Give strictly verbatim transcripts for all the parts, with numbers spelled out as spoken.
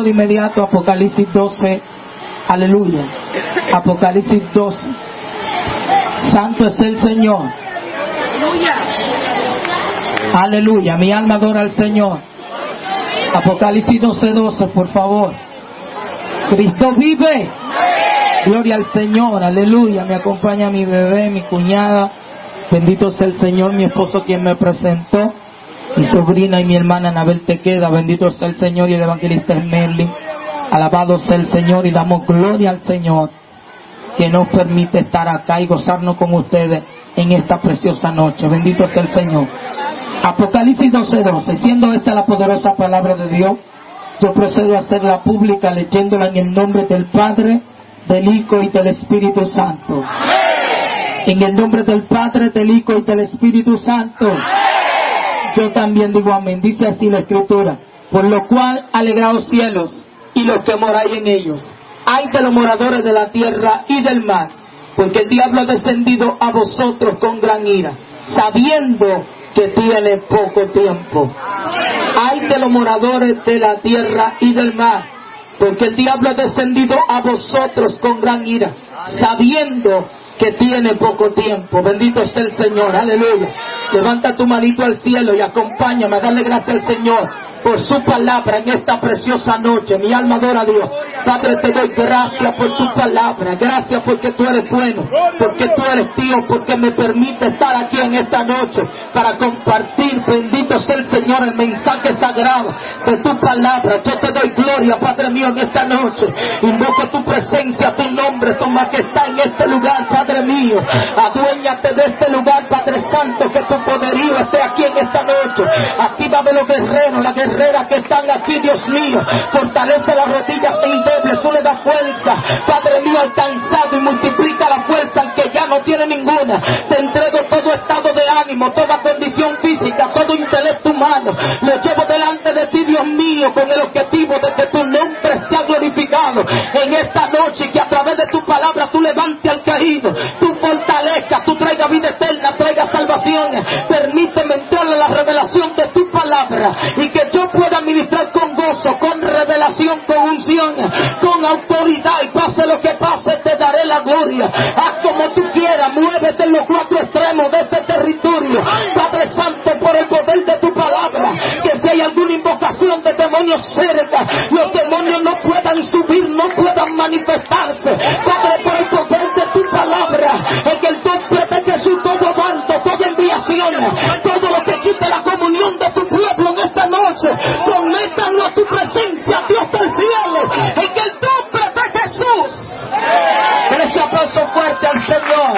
de inmediato Apocalipsis doce. Aleluya. Apocalipsis doce. Santo es el Señor. Aleluya. Mi alma adora al Señor. Apocalipsis doce, doce, por favor. Cristo vive. Gloria al Señor. Aleluya. Me acompaña mi bebé, mi cuñada. Bendito sea el Señor, mi esposo quien me presentó. Mi sobrina y mi hermana Anabel Tequeda. Bendito sea el Señor y el evangelista Merlin. Alabado sea el Señor y damos gloria al Señor que nos permite estar acá y gozarnos con ustedes en esta preciosa noche. Bendito sea el Señor. Apocalipsis doce, doce. Siendo esta la poderosa palabra de Dios, yo procedo a hacerla pública leyéndola en el nombre del Padre, del Hijo y del Espíritu Santo. En el nombre del Padre, del Hijo y del Espíritu Santo. Yo también digo amén. Dice así la Escritura: por lo cual alegraos cielos y los que moráis en ellos. Ay de los moradores de la tierra y del mar, porque el diablo ha descendido a vosotros con gran ira, sabiendo que tiene poco tiempo. Ay de los moradores de la tierra y del mar, porque el diablo ha descendido a vosotros con gran ira, sabiendo que tiene poco tiempo. Bendito sea el Señor. Aleluya. Levanta tu manito al cielo y acompáñame a darle gracias al Señor por su palabra en esta preciosa noche. Mi alma adora a Dios. Padre, te doy gracias por tu palabra. Gracias porque tú eres bueno, porque tú eres Dios, porque me permite estar aquí en esta noche para compartir, bendito sea el Señor, el mensaje sagrado de tu palabra. Yo te doy gloria, Padre mío, en esta noche. Invoco tu presencia, tu nombre, tu majestad en este lugar, Padre mío. Aduéñate de este lugar, Padre Santo, que tu poderío esté aquí en esta noche. Actívame los guerreros, las guerreras que están aquí, Dios mío. Fortalece las rodillas endebles, tú le das fuerza, Padre mío, al cansado, y multiplica la fuerza al que ya no tiene ninguna. Te entrego todo estado de ánimo, toda condición física, todo intelecto humano. Lo llevo delante de ti, Dios mío, con el objetivo de que tu nombre sea glorificado en esta noche, y que a través de tu palabra tú levantes al caído, tú fortalezcas, tú traigas vida eterna, traigas salvación. Permíteme entrar en la revelación de tu palabra y que yo pueda ministrar con gozo, con revelación, con unción, con autoridad, y pase lo que pase, te daré la gloria. Haz como tú quieras, muévete en los cuatro extremos de este territorio, Padre Santo, por el poder de tu palabra. Que si hay alguna invocación de demonios cerca, los demonios no puedan subir, no puedan manifestarse, Padre, por el poder de tu palabra. En el nombre de Jesús, todo alto, toda enviación, todo lo que quite la comunión de tu pueblo en esta noche, sométanlo a tu presencia, Dios del cielo, en el nombre de Jesús. Ese aplauso fuerte al Señor.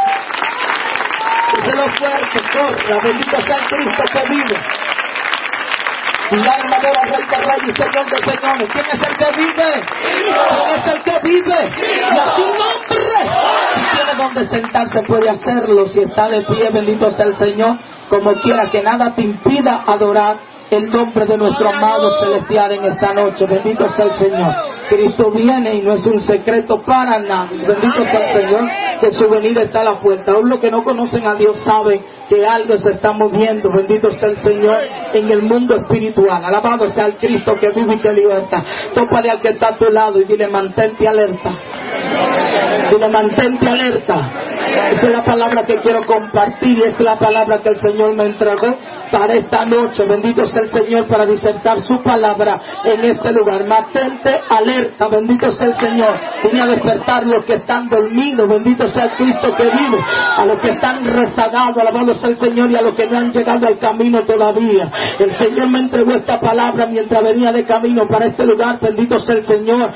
Déselo fuerte, corra, bendito sea el Cristo que vive. Mi alma adora al Rey de Reyes y Señor de Señores. ¿Quién es el que vive? ¿Quién es el que vive? Y a su nombre, si tiene donde sentarse puede hacerlo. Si está de pie, bendito sea el Señor. Como quiera, que nada te impida adorar el nombre de nuestro amado celestial en esta noche. Bendito sea el Señor. Cristo viene y no es un secreto para nadie. Bendito sea el Señor, que su venida está a la puerta. Aún los que no conocen a Dios saben que algo se está moviendo. Bendito sea el Señor en el mundo espiritual. Alabado sea el Cristo que vive y que liberta. Tópale al que está a tu lado y dile: mantente alerta. Dile: mantente alerta. Esa es la palabra que quiero compartir, y esta es la palabra que el Señor me entregó para esta noche. Bendito sea el Señor para disertar su palabra en este lugar. Mantente alerta. Bendito sea el Señor. Vine a despertar los que están dormidos. Bendito sea el Cristo que vive. A los que están rezagados, alabado sea el Señor, y a los que no han llegado al camino todavía. El Señor me entregó esta palabra mientras venía de camino para este lugar. Bendito sea el Señor.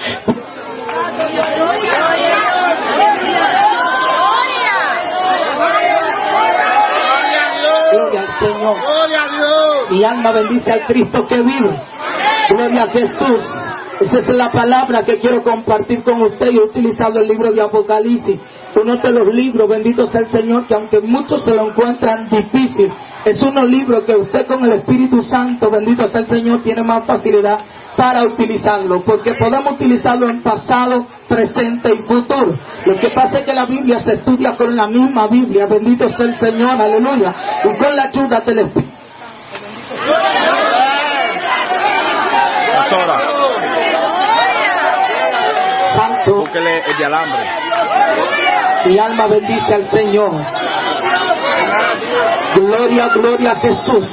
Gloria al Señor. Mi alma bendice al Cristo que vive. Gloria a Jesús. Esa es la palabra que quiero compartir con usted. Yo he utilizado el libro de Apocalipsis, uno de los libros, bendito sea el Señor, que aunque muchos se lo encuentran difícil, es uno libro que usted con el Espíritu Santo, bendito sea el Señor, tiene más facilidad para utilizarlo, porque podemos utilizarlo en pasado, presente y futuro. Lo que pasa es que la Biblia se estudia con la misma Biblia, bendito sea el Señor, aleluya, y con la ayuda del Espíritu. porque él es de alambre. Mi alma bendice al Señor. Gloria, gloria a Jesús.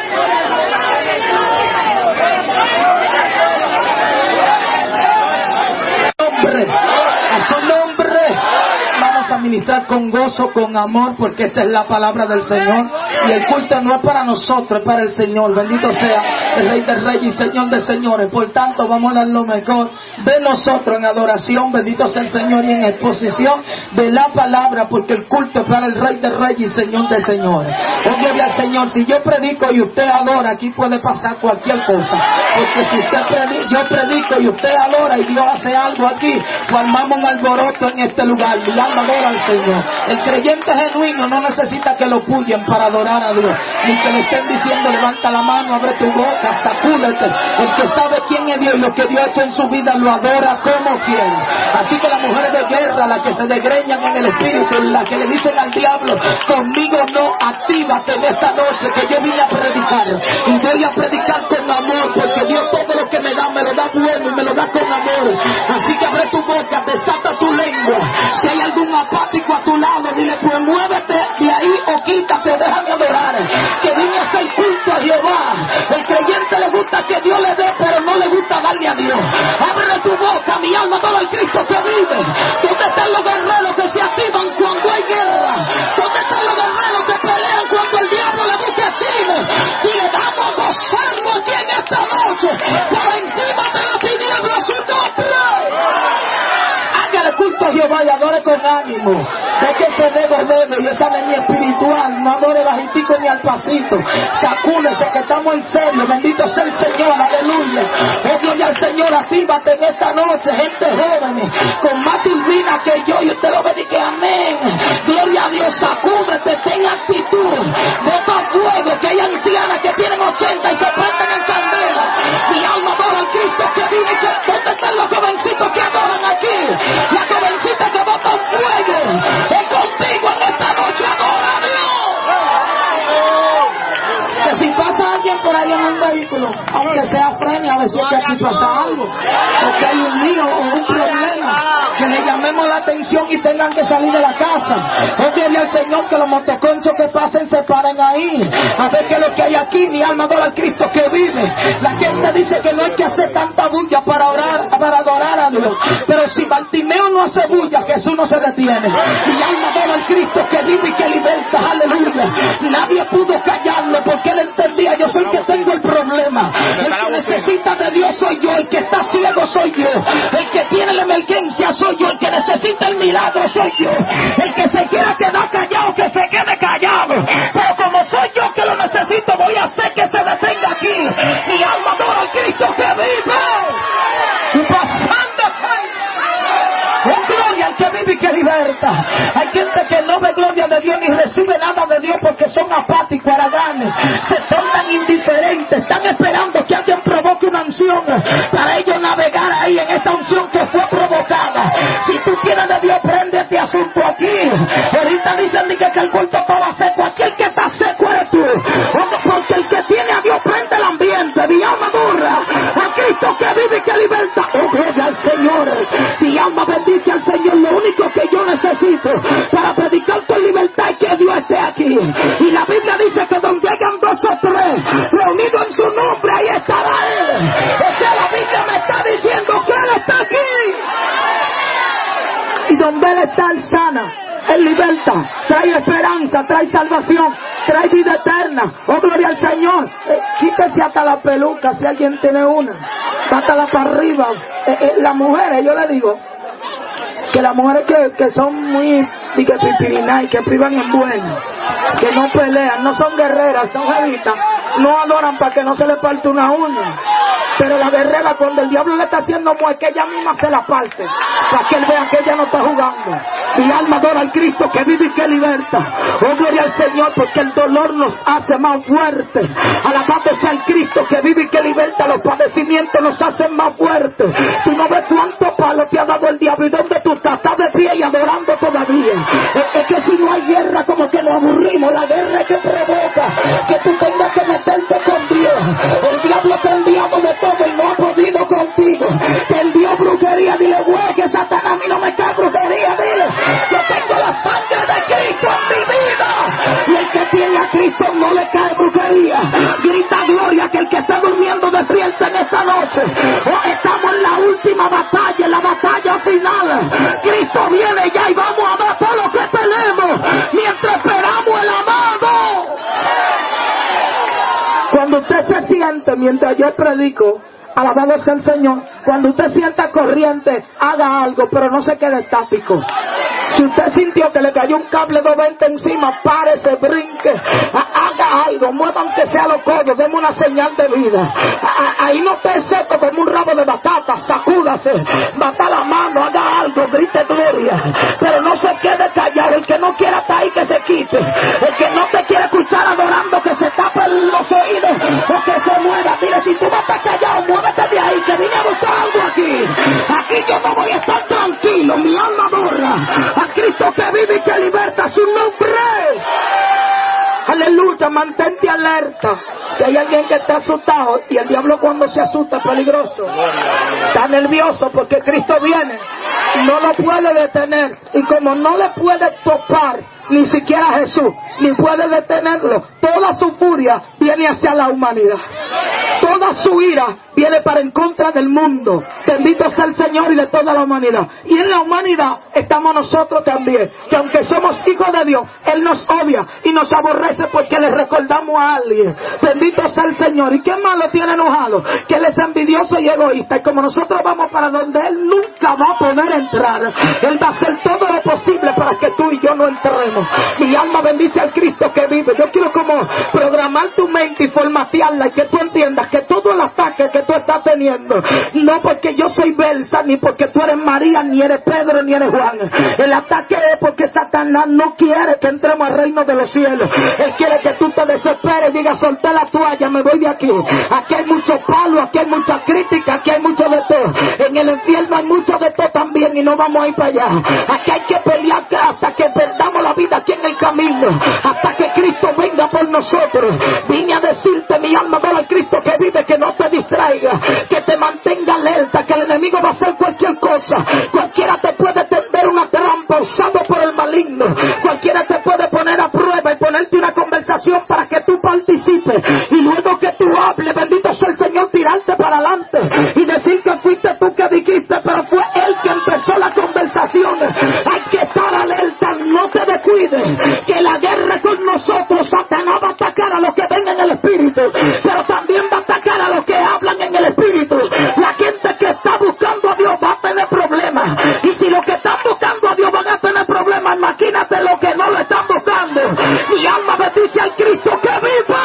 Nombre, a su nombre. Vamos a ministrar con gozo, con amor, porque esta es la palabra del Señor. Y el culto no es para nosotros, es para el Señor. Bendito sea el Rey de Reyes y Señor de Señores. Por tanto, vamos a dar lo mejor de nosotros en adoración. Bendito sea el Señor, y en exposición de la palabra, porque el culto es para el Rey de Reyes y Señor de Señores. Oh, gloria al Señor. Si yo predico y usted adora, aquí puede pasar cualquier cosa. Porque si usted predica, yo predico y usted adora y Dios hace algo aquí, formamos un alboroto en este lugar. Mi alma adora al Señor. El creyente genuino no necesita que lo puyen para adorar a Dios, ni que le estén diciendo levanta la mano, abre tu boca, sacúdete. El que sabe quién es Dios y lo que Dios ha hecho en su vida lo adora como quiere. Así que las mujeres de guerra, las que se desgreñan en el espíritu, las que le dicen al diablo conmigo no, actívate en esta noche que yo vine a predicar, y voy a predicar con amor, porque Dios todo lo que me da me lo da bueno y me lo da con amor. Así que abre tu boca, desata tu lengua. Si hay algún apático a tu lado, dile pues muévete de ahí o quítate, déjame adorar, que vine a hacer culto a Jehová. El creyente le gusta que Dios le dé, pero no le gusta darle a Dios. Abre tu boca, mi alma adora al Cristo que vive. ¿Dónde están los guerreros que se activan cuando hay guerra? ¿Dónde están los guerreros que pelean cuando el diablo le busca chile? Dile, vamos a gozarlo aquí en esta noche, por encima de la tiniebla su nombre. Hágale culto a Jehová y adore con ánimo. De que se debe, debe, y esa es mi espiritual. No adore bajitico ni al pasito. Sacúdese que estamos en serio. Bendito sea el Señor, aleluya. Oh, gloria al Señor, actívate en esta noche, gente joven, con más turbina que yo, y usted lo bendiga, amén. Gloria a Dios, sacúdete, ten actitud. Bota fuego, que hay ancianas que tienen ochenta y se prenden en candela. Mi alma adora al Cristo que vive. Que, ¿dónde están los jovencitos que adoran aquí? La jovencita que botan fuego es contigo en esta noche, adora a Dios. Que si pasa alguien por ahí en un vehículo, aunque sea frene, a ver si es que aquí pasa algo, porque hay un lío o un problema, que le llamemos la atención y tengan que salir de la casa. Oh, gloria al Señor, que los motoconchos que pasen se paren ahí, a ver qué es lo que hay aquí. Mi alma adora al Cristo que vive. La gente dice que no hay que hacer tanta bulla para orar, para adorar a Dios, pero si Bartimeo no hace bulla, Jesús no se detiene. Mi alma adora al Cristo que vive y que liberta, aleluya. Nadie pudo callarlo porque él entendía, yo soy el que tengo el problema. El que necesita de Dios soy yo, el que está ciego soy yo, el que tiene la emergencia soy yo, el que necesita el milagro soy yo. El que se quiera quedar callado, que se quede callado, pero como soy yo que lo necesito, voy a hacer que se detenga aquí. Mi alma adora al Cristo que vive. Pasando es gloria al que vive y que liberta. Hay gente que no ve gloria de Dios ni recibe nada de Dios porque son apáticos, haraganes, se tornan indiferentes, están esperando que alguien provoque una unción para ellos navegar ahí en esa unción que fue provocada. Si tú quieres de Dios, prende este asunto aquí. Ahorita dicen que, que el culto estaba seco, aquí el que está seco eres tú, porque el que tiene a Dios prende el ambiente. Mi alma adora a Cristo que vive y que liberta. Oh, gloria al Señor. Mi alma bendice al Señor. Lo único que yo necesito para predicar con libertad es que Dios esté aquí. Y la Biblia dice que donde hayan dos o tres reunidos en su nombre, ahí estará Él. O sea, la Biblia me está diciendo que Él está aquí. Y donde Él está, Él sana, Él liberta, trae esperanza, trae salvación, trae vida eterna. Oh, gloria al Señor. Eh, quítese hasta la peluca si alguien tiene una. Bátala para arriba. Eh, eh, las mujeres, yo le digo que las mujeres que, que son muy y que pipirina y que privan en bueno, que no pelean, no son guerreras, son jevitas, no adoran para que no se le parte una uña. Pero la guerrera, cuando el diablo le está haciendo mueca, ella misma se la parte, para que él vea que ella no está jugando. Mi alma adora al Cristo que vive y que liberta. Oh, gloria al Señor, porque el dolor nos hace más fuertes. Alabado sea el Cristo que vive y que liberta. Los padecimientos nos hacen más fuertes. Tú no ves cuántos palos te ha dado el diablo y dónde tú estás, estás de pie y adorando todavía. Es, es que si no hay guerra, como que nos aburrimos. La guerra es que provoca que tú tengas que meterte con Dios. El diablo te ha enviado de todo y no ha podido contigo. Te envió brujería, dile, güey, que Satanás a mí no me Cristo viene ya y vamos a dar todo lo que tenemos mientras esperamos el amado. Cuando usted se siente mientras yo predico, alabado sea el Señor, cuando usted sienta corriente, haga algo, pero no se quede estático. Si usted sintió que le cayó un cable doscientos veinte encima, párese, brinque, haga algo, mueva aunque sea los codos, deme una señal de vida. Ahí no esté seco como un rabo de batata, sacúdase, bata la mano, haga algo, grite gloria, pero no se quede callado. El que no quiera estar ahí, que se quite. El que no te quiere escuchar adorando, que se tape los oídos o que se mueva. Mire, si tú no estás callado, muévete de ahí, que vine a buscar algo aquí. Aquí yo no voy a estar tranquilo, mi alma adora a Cristo que vive y que liberta, su nombre. Aleluya, mantente alerta. Si hay alguien que está asustado, y el diablo cuando se asusta es peligroso, está nervioso porque Cristo viene, no lo puede detener, y como no le puede topar ni siquiera Jesús, ni puede detenerlo, toda su furia viene hacia la humanidad, toda su ira viene para en contra del mundo. Bendito sea el Señor y de toda la humanidad. Y en la humanidad estamos nosotros también, que aunque somos hijos de Dios, Él nos odia y nos aborrece porque le recordamos a alguien. Bendito sea el Señor. ¿Y qué más lo tiene enojado? Que Él es envidioso y egoísta, y como nosotros vamos para donde Él nunca va a poder entrar, Él va a hacer todo lo posible para que tú y yo no entremos. Mi alma bendice al Cristo que vive. Yo quiero como programar tu mente y formatearla, y que tú entiendas que todo el ataque que tú estás teniendo, no porque yo soy Belsa, ni porque tú eres María, ni eres Pedro, ni eres Juan. El ataque es porque Satanás no quiere que entremos al reino de los cielos. Él quiere que tú te desesperes y digas, solté la toalla, me voy de aquí. Aquí hay mucho palo, aquí hay mucha crítica, aquí hay mucho de todo. En el infierno hay mucho de todo también, y no vamos a ir para allá. Aquí hay que pelear hasta que perdamos la vida aquí en el camino, hasta que Cristo venga por nosotros. Vine a decirte, mi alma, para el Cristo que vive, que no te distraiga, que te mantenga alerta, que el enemigo va a hacer cualquier cosa. Cualquiera te puede tender una trampa usado por el maligno. Cualquiera te puede poner a prueba y ponerte una conversación para que tú participes, y luego que tú hables, bendito sea el Señor, tirarte para adelante y decir que fuiste tú que dijiste, pero fue Él que empezó la conversación. Hay que estar alerta, no te descuides, que la guerra con nosotros. Satanás va a atacar a los que ven en el Espíritu, pero también va a atacar a los que hablan en el Espíritu. La gente que está buscando a Dios va a tener problemas, y si los que están buscando a Dios van a tener problemas, imagínate los que no lo están buscando. Mi alma bendice al Cristo que vive.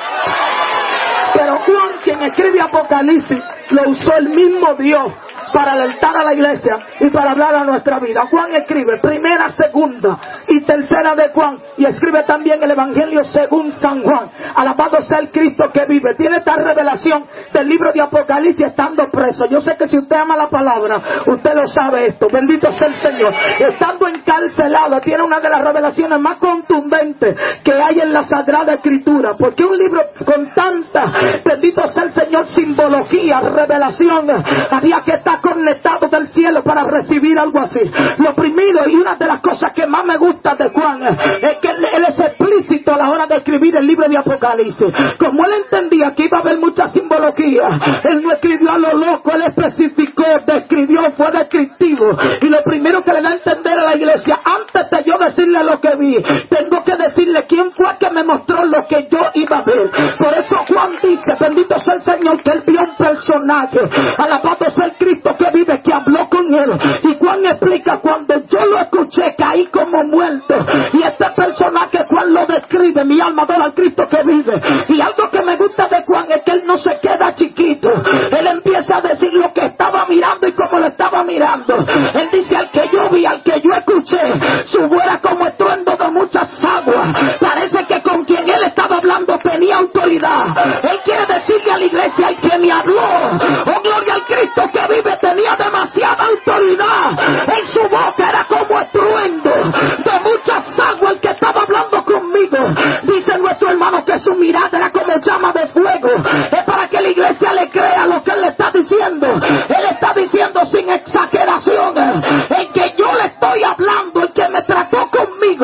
Pero Juan, quien escribe Apocalipsis, lo usó el mismo Dios para alertar a la iglesia y para hablar a nuestra vida. Juan escribe primera, segunda y tercera de Juan, y escribe también el Evangelio según San Juan. Alabado sea el Cristo que vive. Tiene esta revelación del libro de Apocalipsis estando preso. Yo sé que si usted ama la palabra, usted lo sabe esto. Bendito sea el Señor. Estando encarcelado, tiene una de las revelaciones más contundentes que hay en la Sagrada Escritura, porque un libro con tanta, bendito sea el Señor, simbología, revelación, había que estar conectado del cielo para recibir algo así. Lo primero, y una de las cosas que más me gusta de Juan, es que él, él es explícito a la hora de escribir el libro de Apocalipsis. Como él entendía que iba a haber mucha simbología, él no escribió a lo loco, él especificó, describió, fue descriptivo. Y lo primero que le da a entender a la iglesia, antes de yo decirle lo que vi, tengo que decirle quién fue que me mostró lo que yo iba a ver. Por eso Juan dice, bendito sea el Señor, que él vio un personaje, alabado sea el Cristo que vive, que habló con él. Y Juan explica, cuando yo lo escuché, caí como muerto. Y este personaje, Juan lo describe, mi alma adora al Cristo que vive. Y algo que me gusta de Juan es que él no se queda chiquito. Él empieza a decir lo que estaba mirando y cómo lo estaba mirando. Él dice, al que yo vi, al que yo escuché, su voz era como estruendo de muchas aguas. Parece que con quien él estaba hablando tenía autoridad. Él quiere decirle a la iglesia, el que me habló, oh gloria al Cristo que vive, tenía demasiada autoridad. En su boca era como estruendo de muchas aguas el que estaba hablando conmigo. Dice nuestro hermano que su mirada era como llama de fuego. Es para que la iglesia le crea lo que él le está diciendo. Él está diciendo sin exageración, el que yo le estoy hablando, el que me trató conmigo,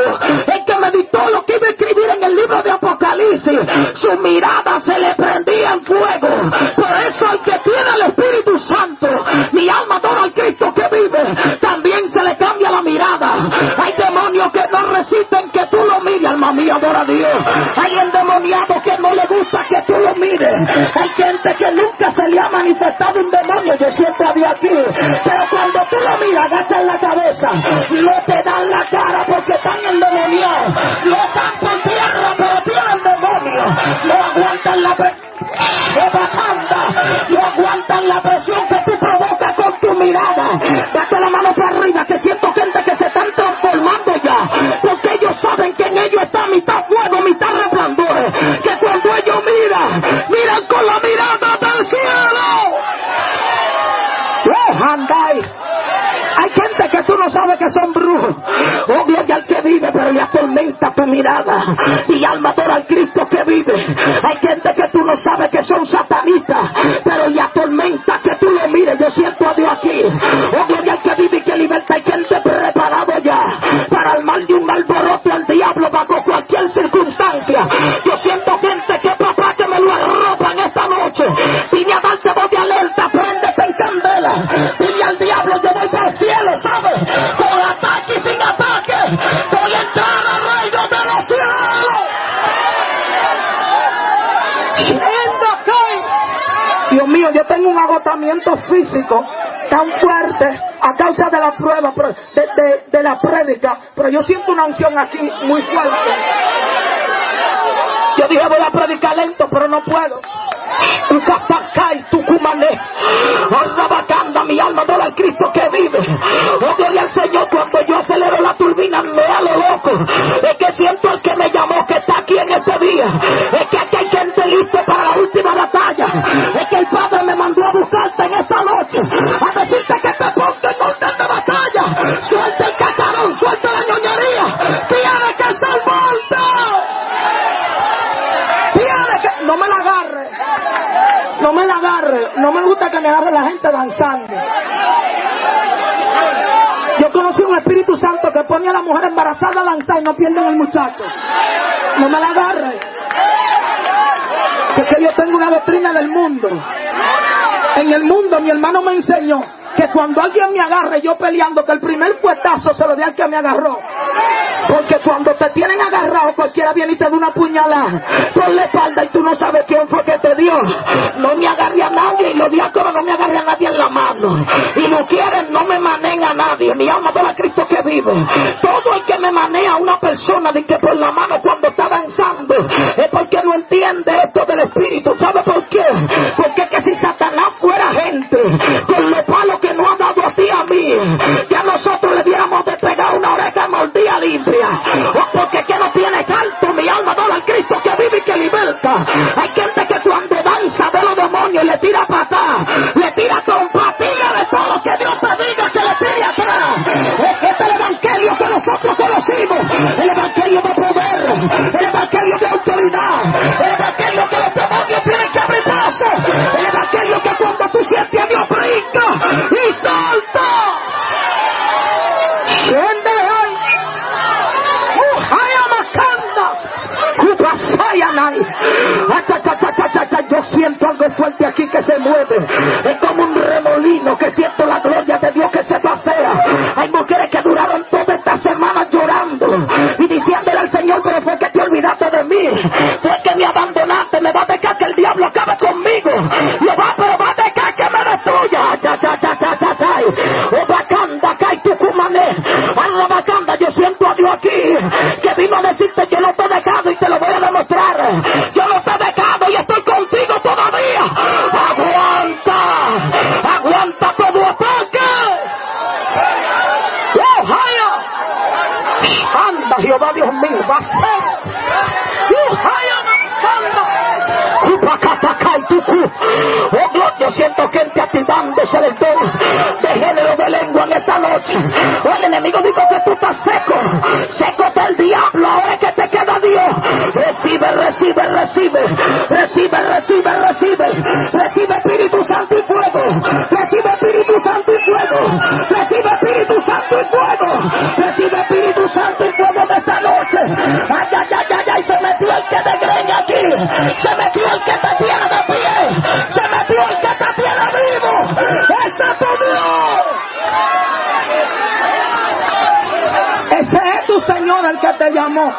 no te dan la cara porque están endemoniados. No están por tierra, pero tienen demonios. No aguantan la presión. No aguantan la presión que tú provocas con tu mirada. Date la mano para arriba, que siento gente que se están transformando ya, porque ellos saben que en ellos está mitad fuego, mitad resplandor, que cuando ellos miran, miran con la mirada del cielo. ¡Oh, andai! Hay gente que tú no sabes que son brujos. Oh, gloria al que vive, pero le atormenta tu mirada. Y alma adora al Cristo que vive. Hay gente que tú no sabes que son satanistas, pero le atormenta que tú lo mires. Yo siento a Dios aquí. Oh, gloria al que vive y que liberta. Hay gente preparado ya para armar de un alboroto al diablo bajo cualquier circunstancia. Yo siento gente que papá que me lo arropa en esta noche. Vine a darte voz de alerta, préndete en candela. Dile al diablo, yo voy para el cielo, ¿sabes? Con ataque y sin ataque. Voy a entrar al reino de los cielos. Dios mío, yo tengo un agotamiento físico tan fuerte a causa de la prueba, de, de, de la prédica, pero yo siento una unción aquí muy fuerte. Yo dije voy a predicar lento, pero no puedo. Mi alma adora al Cristo que vive. Oh, gloria al Señor. Cuando yo acelero la turbina me da lo loco. Es que siento el que me llamó, que está aquí en este día. Es que aquí hay gente lista para la última batalla. Es que el Padre me mandó a buscarte en esta noche, a decirte que te ponga en orden de batalla. Suelta el cacarón, suelta la ñoñería. Tiene que ser muerto. Tiene que... No me la agarre. No me la agarre. No me gusta que me agarre la gente danzando. Yo conocí un Espíritu Santo que pone a la mujer embarazada a danzar y no pierden el muchacho. No me la agarre. Porque yo tengo una doctrina del mundo. En el mundo mi hermano me enseñó que cuando alguien me agarre yo peleando, que el primer fuetazo se lo dé al que me agarró. Porque cuando te tienen agarrado, cualquiera viene y te da una puñalada por la espalda y tú no sabes quién fue que te dio. No me agarré a nadie y los diáconos no me agarré a nadie en la mano. Y no quieren, no me manen a nadie. Mi alma adora a Cristo que vive. Todo el que me manea a una persona de que por la mano cuando está danzando es porque no entiende esto del Espíritu. ¿Sabe por qué? Porque es que si Satanás fuera gente con los palos que no ha dado a ti a mí, que a nosotros le diéramos de pegar una oreja mordida limpia. O porque que no tiene canto, mi alma adora al Cristo que vive y que liberta. Hay gente que cuando danza de los demonios le tira patada, le tira trompatilla de todo lo que Dios te diga que le tire atrás. Este es el evangelio que nosotros conocimos, el evangelio de poder, el evangelio de autoridad, el evangelio que los demonios tienen que abrir paso, el evangelio que cuando tú sientes a Dios brinca y salta. Yo siento algo fuerte aquí que se mueve. Es como un remolino que siento la gloria de Dios que se pasea. Hay mujeres que duraron toda esta semana llorando y diciéndole al Señor, pero fue que te olvidaste de mí, fue que me abandonaste, me va a dejar que el diablo acabe conmigo, lo va, pero va a dejar que me destruya. Ya, ya, ya, ya, ya, ya. O bacanda, cae tu cumané. A la bacanda, yo siento a Dios aquí que vino a decirte que no te he dejado y te lo voy a demostrar. Yo no te he dejado y estoy contigo todavía. Aguanta, aguanta todo ataque. ¡Oh, haya! Anda, Jehová Dios mío, va a ser. ¡Oh, haya, anda! ¡Cupacatacay, tucu! ¡Oh, Dios, yo siento gente activándose del don de género de lengua en esta noche! ¡Oh, el enemigo dijo que tú estás seco! ¡Seco está el diablo! ¡Ahora es que te queda Dios! Recibe, recibe, recibe, recibe, recibe, recibe, recibe Espíritu Santo y fuego, recibe Espíritu Santo y fuego, recibe Espíritu Santo y fuego, recibe Espíritu Santo y fuego de esta noche. Ay, ay, ay, ay, ay, se metió el que te greña aquí, se metió el que te tiene de pie, se metió el que te tiene vivo. ¡Ese es tu Dios! Ese es tu Señor el que te llamó.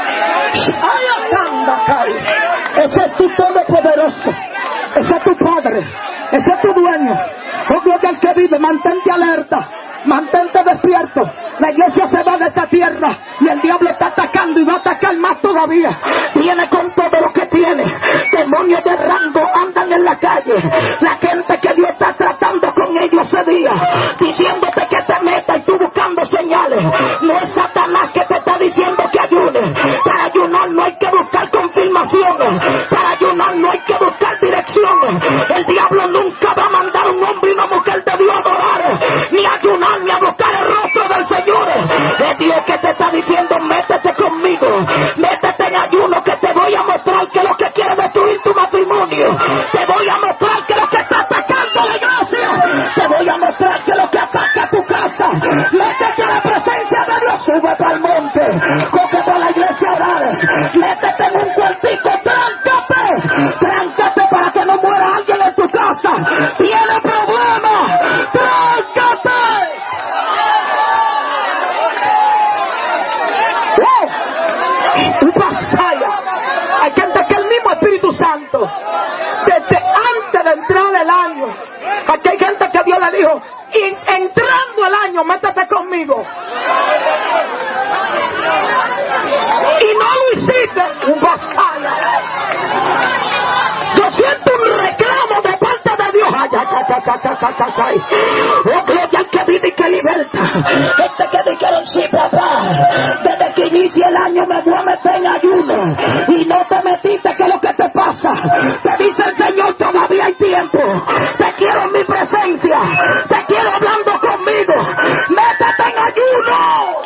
Ese es tu Todopoderoso, ese es tu Padre, ese es tu dueño. Oh, Dios del que vive, mantente alerta. Mantente despierto. La iglesia se va de esta tierra y el diablo está atacando y va a atacar más todavía. Viene con todo lo que tiene. Demonios de rango andan en la calle. La gente que Dios está tratando con ellos ese día, diciéndote que te metas y tú buscando señales. No es Satanás que te está diciendo que ayunes. Para ayunar no hay que buscar confirmaciones. Para ayunar no hay que buscar direcciones. El diablo nunca va a mandar un hombre y una mujer de Dios a adorar, ni a ayunar, ni a buscar el rostro del Señor. Es Dios que te está diciendo: métete conmigo, métete en ayuno, que te voy a mostrar que lo que quiere destruir tu matrimonio, te voy a mostrar que lo que está atacando la iglesia, te voy a mostrar que lo que ataca tu casa. Métete a la presencia de Dios, sube para el monte, coge por la iglesia a orar, métete en un cuartito, tráncate, tráncate para que no muera alguien en tu casa. Tiene problemas, tráncate. Un pasaya. Hay gente que el mismo Espíritu Santo, desde antes de entrar el año, aquí hay gente que Dios le dijo: entrando el año, métete conmigo. Y no lo hiciste. Un pasaya. Yo siento un reclamo de parte de Dios. Ay, ay, ay, ay, ay, ay, ay. Oh, gloria al que vive y que liberta. Este que dijeron: sí, papá, desde que inicie el año me voy a meter en ayuno. Y no te metiste, ¿qué es lo que te pasa? Te dice el Señor: todavía hay tiempo. Te quiero en mi presencia. Te quiero hablando conmigo. Métete en ayuno.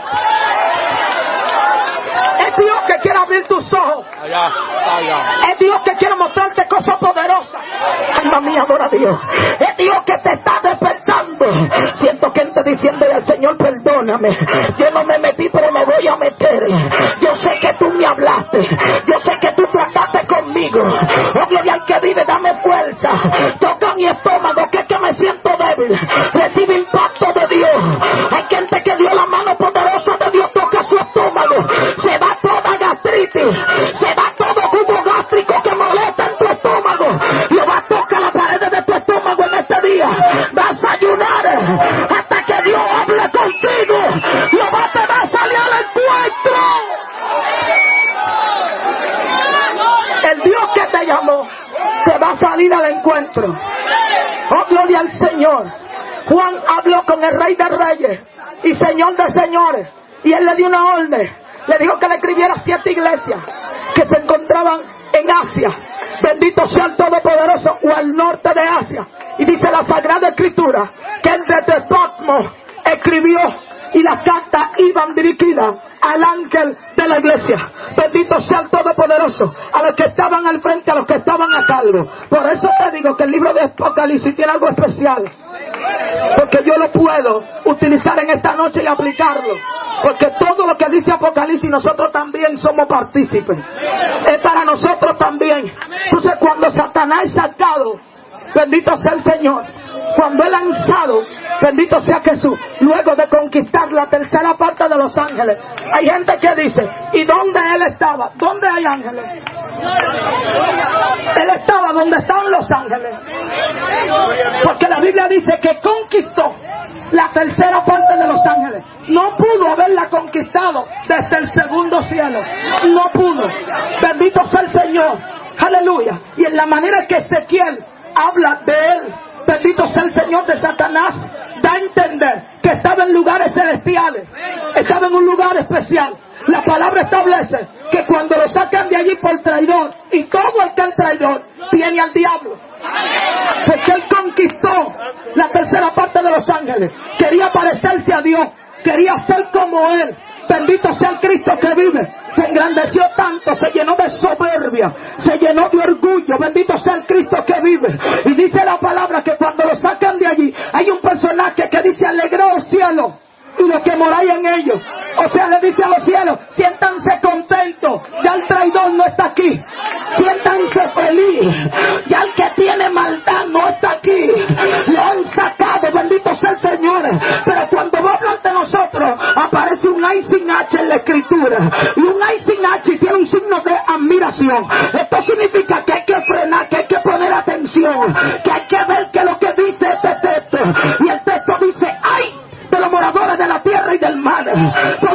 Es Dios que quiere abrir tus ojos. Allá, allá. Es Dios que quiere mostrarte cosas poderosas. Alma mía, adora a Dios. Es Dios que te está despertando. Siento gente diciéndole al Señor: perdóname, yo no me metí, pero me voy a meter. Yo sé que tú me hablaste, yo sé que tú trataste conmigo. Oh, gloria al que vive, dame fuerza. Toca mi estómago, que es que me siento débil. Recibe impacto de Dios. Hay gente que dio la mano poderosa de Dios, toca su estómago. Se va toda gastritis, se va todo jugo gástrico que molesta en tu estómago. Lo va a tocar la pared de tu estómago en este día. Vas a ayunar hasta que Dios hable contigo. Lo va, te va a salir al encuentro. El Dios que te llamó te va a salir al encuentro. Oh, gloria al Señor. Juan habló con el Rey de Reyes y Señor de Señores, y él le dio una orden. Le dijo que le escribiera siete iglesias que se encontraban en Asia. Bendito sea el Todopoderoso, o al norte de Asia. Y dice la Sagrada Escritura que él desde Patmos escribió, y las cartas iban dirigidas al ángel de la iglesia. Bendito sea el Todopoderoso, a los que estaban al frente, a los que estaban a cargo. Por eso te digo que el libro de Apocalipsis tiene algo especial, porque yo lo puedo utilizar en esta noche y aplicarlo, porque todo lo que dice Apocalipsis nosotros también somos partícipes. Es para nosotros también. Entonces, cuando Satanás es sacado, bendito sea el Señor, cuando es lanzado, bendito sea Jesús, luego de conquistar la tercera parte de los ángeles, hay gente que dice: ¿y dónde él estaba? ¿Dónde hay ángeles? Él estaba donde estaban los ángeles, porque la Biblia dice que conquistó la tercera parte de los ángeles. No pudo haberla conquistado desde el segundo cielo. No pudo. Bendito sea el Señor. Aleluya. Y en la manera que Ezequiel habla de él, bendito sea el Señor, de Satanás, da a entender que estaba en lugares celestiales, estaba en un lugar especial. La palabra establece que cuando lo sacan de allí por traidor, y todo el que es traidor tiene al diablo, porque él conquistó la tercera parte de los ángeles. Quería parecerse a Dios, quería ser como él. Bendito sea el Cristo que vive. Se engrandeció tanto, se llenó de soberbia, se llenó de orgullo. Bendito sea el Cristo que vive. Y dice la palabra que cuando lo sacan de allí, hay un personaje que dice: alegraos cielos y los que moráis en ellos. O sea, le dice a los cielos: siéntanse contentos, ya el traidor no está aquí. Siéntanse feliz, ya el que tiene maldad no está aquí. Lo han sacado, bendito sea el Señor. Pero cuando va a hablar de nosotros, aparece un I sin H en la escritura. Y un I sin H tiene un signo de admiración. Esto significa que hay que frenar, que hay que poner atención, que hay que ver que lo que dice este texto. Y el texto dice: ¡ay! De los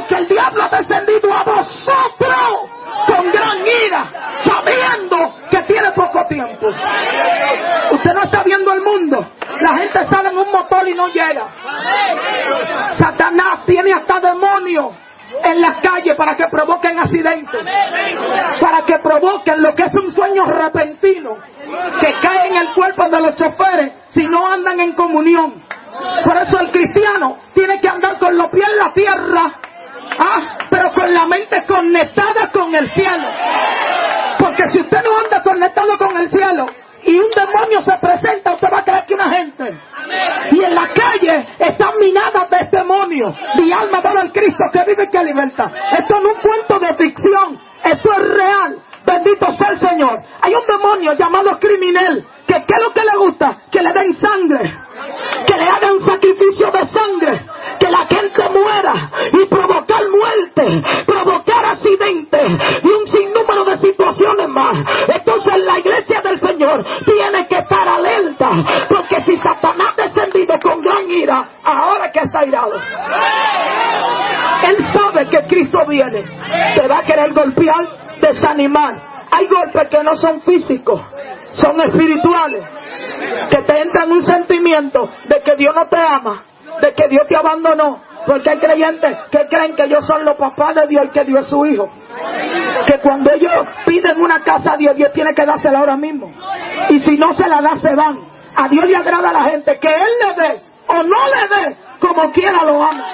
Porque el diablo ha descendido a vosotros con gran ira, sabiendo que tiene poco tiempo. Usted no está viendo el mundo. La gente sale en un motor y no llega. Satanás tiene hasta demonios en las calles para que provoquen accidentes, para que provoquen lo que es un sueño repentino que cae en el cuerpo de los choferes si no andan en comunión. Por eso el cristiano tiene que andar con los pies en la tierra, ah, pero con la mente conectada con el cielo. Porque si usted no anda conectado con el cielo y un demonio se presenta, usted va a creer que una gente. Y en la calle están minadas de demonios. Mi alma va al Cristo que vive y que liberta. Esto no es un cuento de ficción, esto es real. Bendito sea el Señor. Hay un demonio llamado criminal, que ¿qué es lo que le gusta? Que le den sangre, que le hagan sacrificio de sangre, que la gente muera y provocar muerte, provocar accidentes y un sinnúmero de situaciones más. Entonces la iglesia del Señor tiene que estar alerta, porque si Satanás ha descendido con gran ira, ahora que está irado, él sabe que Cristo viene, te va a querer golpear, desanimar. Hay golpes que no son físicos, son espirituales, que te entran un sentimiento de que Dios no te ama, de que Dios te abandonó. Porque hay creyentes que creen que ellos son los papás de Dios y que Dios es su hijo, que cuando ellos piden una casa a Dios, Dios tiene que dársela ahora mismo, y si no se la da, se van. A Dios le agrada a la gente que Él le dé o no le dé, como quiera lo ama.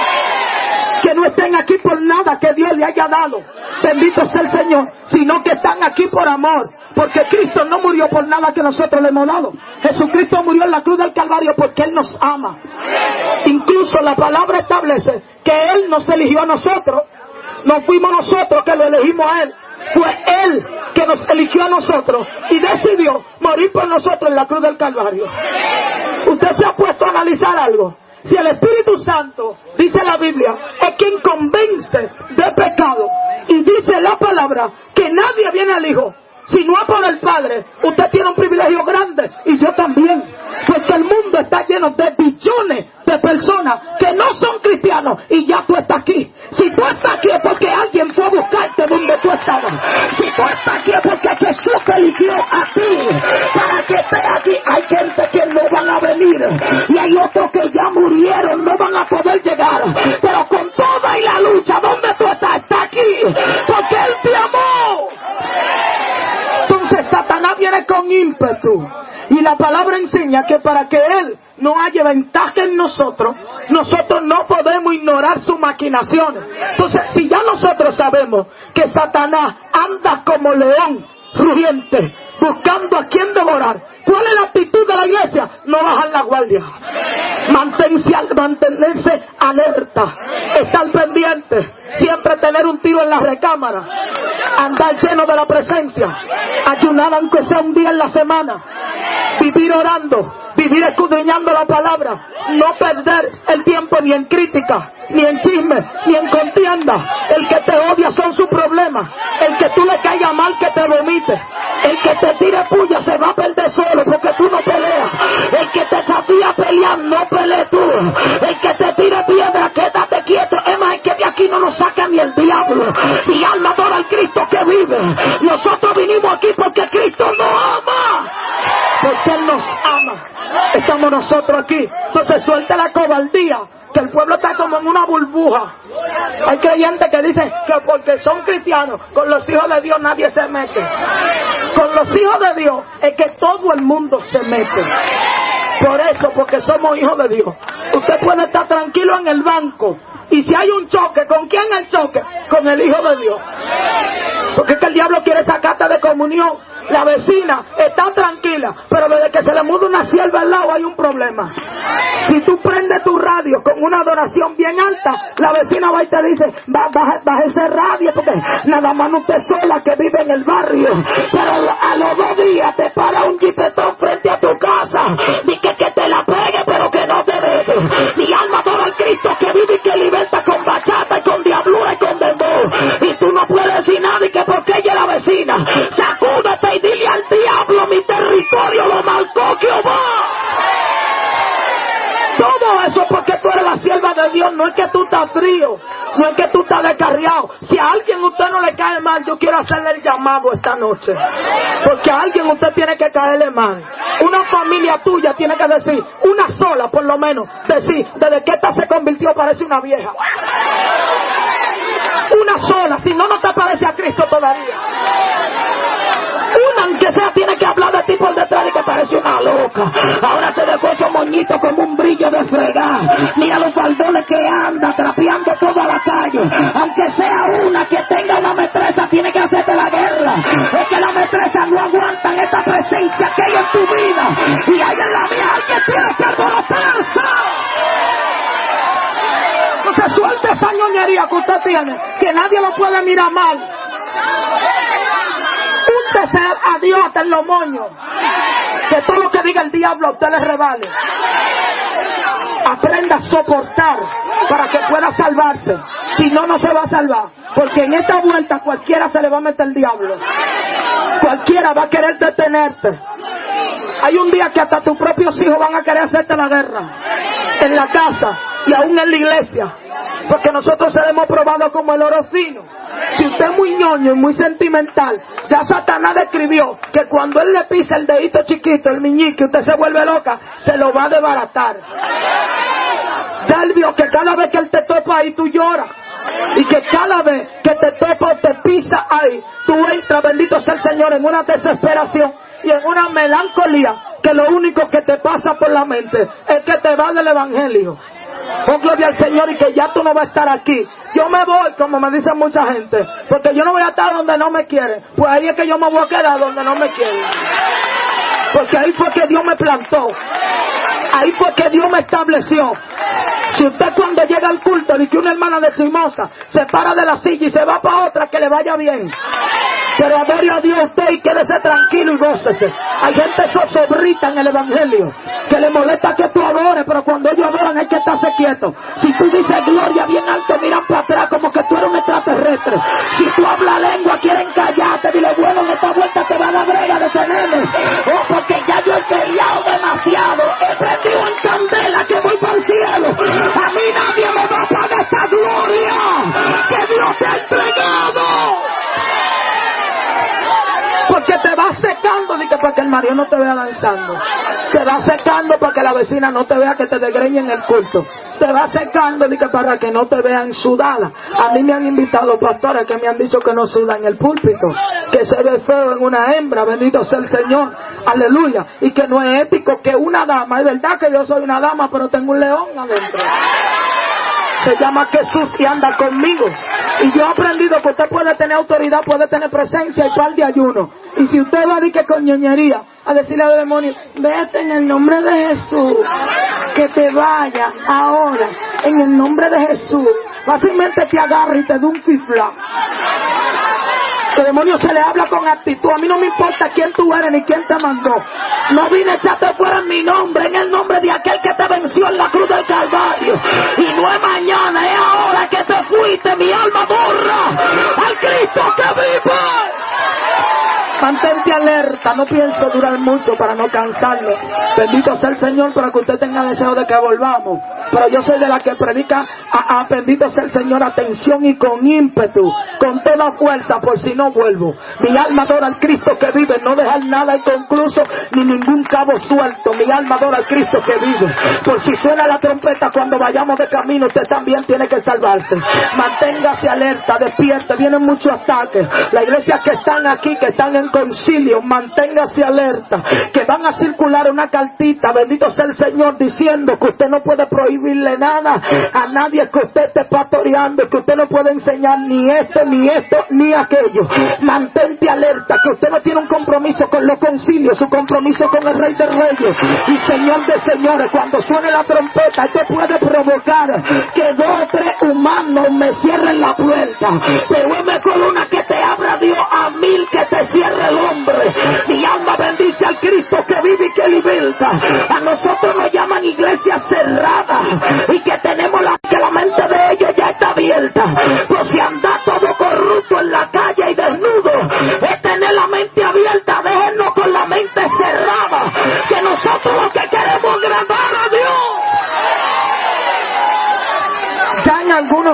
Que no estén aquí por nada que Dios le haya dado, bendito sea el Señor, sino que están aquí por amor, porque Cristo no murió por nada que nosotros le hemos dado. Jesucristo murió en la cruz del Calvario porque Él nos ama. Incluso la palabra establece que Él nos eligió a nosotros. No fuimos nosotros que lo elegimos a Él, fue Él que nos eligió a nosotros y decidió morir por nosotros en la cruz del Calvario. Usted se ha puesto a analizar algo. Si el Espíritu Santo, dice la Biblia, es quien convence de pecado, y dice la palabra que nadie viene al Hijo si no es por el Padre, usted tiene un privilegio grande, y yo también, porque el mundo está lleno de billones de personas que no son cristianos, y ya tú estás aquí. Si tú estás aquí es porque alguien fue a buscarte donde tú estabas. Si tú estás aquí es porque Jesús te eligió a ti para que estés aquí. Hay gente que no van a venir, y hay otros que ya murieron, no van a poder llegar, pero con toda y la lucha, ¿dónde tú estás? Está aquí, porque Él te amó. Entonces Satanás viene con ímpetu, y la palabra enseña que para que Él no haya ventaja en nosotros, nosotros no podemos ignorar sus maquinaciones. Entonces, si ya nosotros sabemos que Satanás anda como león rugiente, buscando a quien devorar, ¿cuál es la actitud de la iglesia? No bajar la guardia, mantenerse, mantenerse alerta, estar pendiente, siempre tener un tiro en la recámara, andar lleno de la presencia, ayunar aunque sea un día en la semana, vivir orando, vivir escudriñando la palabra, no perder el tiempo ni en crítica, ni en chisme, ni en contienda. El que te odia son sus problemas, el que tú le caiga mal que te vomite, el que te tire puya se va a perder solo porque tú no peleas, el que te desafía a pelear no pelees tú, el que te tire piedra quédate quieto. Es más, el que de aquí no nos saca ni el diablo. Y alma adora al Cristo que vive. Nosotros vinimos aquí porque Cristo nos ama, porque Él nos ama. Estamos nosotros aquí. Entonces suelta la cobardía, que el pueblo está como en una burbuja. Hay creyentes que dicen que porque son cristianos, con los hijos de Dios nadie se mete. Con los hijos de Dios es que todo el mundo se mete. Por eso, porque somos hijos de Dios. Usted puede estar tranquilo en el banco, y si hay un choque, ¿con quién el choque? Con el Hijo de Dios. Porque es que el diablo quiere sacarte de comunión. La vecina está tranquila, pero desde que se le muda una sierva al lado hay un problema. Si tú prendes tu radio con una adoración bien alta, la vecina va y te dice, baja, baja ese radio, porque nada más no usted sola que vive en el barrio. Pero a los dos días te para un jipetón frente a tu casa, di que, que te la pegue pero que no te deje. Mi alma adora al Cristo que vive y que liberta con bachata y con diablura y con dembow. Y tú no puedes decir nada y que porque ella es la vecina. Sacúdete y dile al diablo, mi territorio lo marcó Jehová. Todo eso porque tú eres la sierva de Dios. No es que tú estás frío, no es es que tú estás descarriado. Si a alguien usted no le cae mal, yo quiero hacerle el llamado esta noche. Porque a alguien usted tiene que caerle mal. Una familia tuya tiene que decir, una sola por lo menos, decir, desde que esta se convirtió parece una vieja. Una sola, si no, no te parece a Cristo todavía. Una, aunque sea, tiene que hablar de ti por detrás y que parece una loca. Ahora se dejó esos moñitos como un brillo de fregar. Mira los faldones que anda trapeando toda la calle. Aunque sea una que tenga una metresa, tiene que hacerte la guerra. Es que las metresas no aguantan esta presencia que hay en tu vida. Y hay en la mía, alguien tiene que alborotarse. Entonces suelte esa ñoñería que usted tiene, que nadie lo puede mirar mal. Úntese a Dios hasta en los moños, que todo lo que diga el diablo a usted le revale. Aprenda a soportar para que pueda salvarse. Si no, no se va a salvar, porque en esta vuelta cualquiera se le va a meter el diablo. Cualquiera va a querer detenerte. Hay un día que hasta tus propios hijos van a querer hacerte la guerra, en la casa y aún en la iglesia, porque nosotros se hemos probado como el oro fino. Si usted es muy ñoño y muy sentimental, ya Satanás describió que cuando él le pisa el dedito chiquito, el meñique, usted se vuelve loca, se lo va a desbaratar. Ya él vio que cada vez que él te topa ahí, tú lloras. Y que cada vez que te topa o te pisa ahí, tú entras, bendito sea el Señor, en una desesperación y en una melancolía, que lo único que te pasa por la mente es que te va del evangelio. Oh, gloria al Señor, y que ya tú no vas a estar aquí. Yo me voy, como me dice mucha gente, porque yo no voy a estar donde no me quieren. Pues ahí es que yo me voy a quedar donde no me quieren. Porque ahí fue que Dios me plantó. Ahí fue que Dios me estableció. Si usted cuando llega al culto y que una hermana de chismosa se para de la silla y se va para otra, que le vaya bien. Pero adore a Dios usted y quédese tranquilo y gócese. Hay gente zozobrita en el evangelio que le molesta que tú adores, pero cuando ellos adoran hay que estarse quieto. Si tú dices gloria bien alto, miran para atrás como que tú eres un extraterrestre. Si tú hablas lengua, quieren callarte. Dile, bueno, en esta vuelta te va a dar brega de tenerme. Oh, porque ya yo he peleado demasiado. He prendido en candela que voy para el cielo. A mí nadie me va a pagar esta gloria que Dios te ha entregado. Porque te vas secando, de que para que el marido no te vea danzando. Te vas secando para que la vecina no te vea que te desgreñe en el culto. Te vas secando, de que para que no te vean sudada. A mí me han invitado pastores que me han dicho que no sudan en el púlpito, que se ve feo en una hembra, bendito sea el Señor, aleluya. Y que no es ético que una dama, es verdad que yo soy una dama, pero tengo un león adentro. Se llama Jesús y anda conmigo. Y yo he aprendido que usted puede tener autoridad, puede tener presencia y par de ayuno. Y si usted va a decir que con ñoñería, a decirle al demonio, vete en el nombre de Jesús, que te vaya ahora, en el nombre de Jesús, fácilmente te agarra y te da un fifla. El demonio se le habla con actitud. A mí no me importa quién tú eres ni quién te mandó. No vine a echarte fuera en mi nombre, en el nombre de aquel que te venció en la cruz del Calvario. Y no es mañana, es ahora que te fuiste. Mi alma adora al Cristo que vive. Mantente alerta, no pienso durar mucho para no cansarlo. Bendito sea el Señor, para que usted tenga deseo de que volvamos. Pero yo soy de la que predica a, a bendito sea el Señor, atención y con ímpetu, con toda fuerza, por si no vuelvo. Mi alma adora al Cristo que vive, no dejar nada inconcluso ni ningún cabo suelto. Mi alma adora al Cristo que vive. Por si suena la trompeta cuando vayamos de camino, usted también tiene que salvarse. Manténgase alerta, despierte, vienen muchos ataques. La iglesia que están aquí, que están en concilio, manténgase alerta, que van a circular una cartita, bendito sea el Señor, diciendo que usted no puede prohibirle nada a nadie que usted esté pastoreando, que usted no puede enseñar ni esto, ni esto, ni aquello. Mantente alerta, que usted no tiene un compromiso con los concilios, su compromiso con el Rey de Reyes y Señor de Señores. Cuando suene la trompeta, esto puede provocar que dos o tres humanos me cierren la puerta, pero es mejor una que te abra Dios a mil que te cierre el hombre. Mi alma bendice al Cristo que vive y que liberta. A nosotros nos llaman iglesia cerrada y que tenemos la, que la mente de ellos ya está abierta. Pues si anda todo corrupto en la calle y desnudo, es tener la mente abierta. Déjennos con la mente cerrada, que nosotros lo que queremos es agradar a Dios. Ya en algunos lugares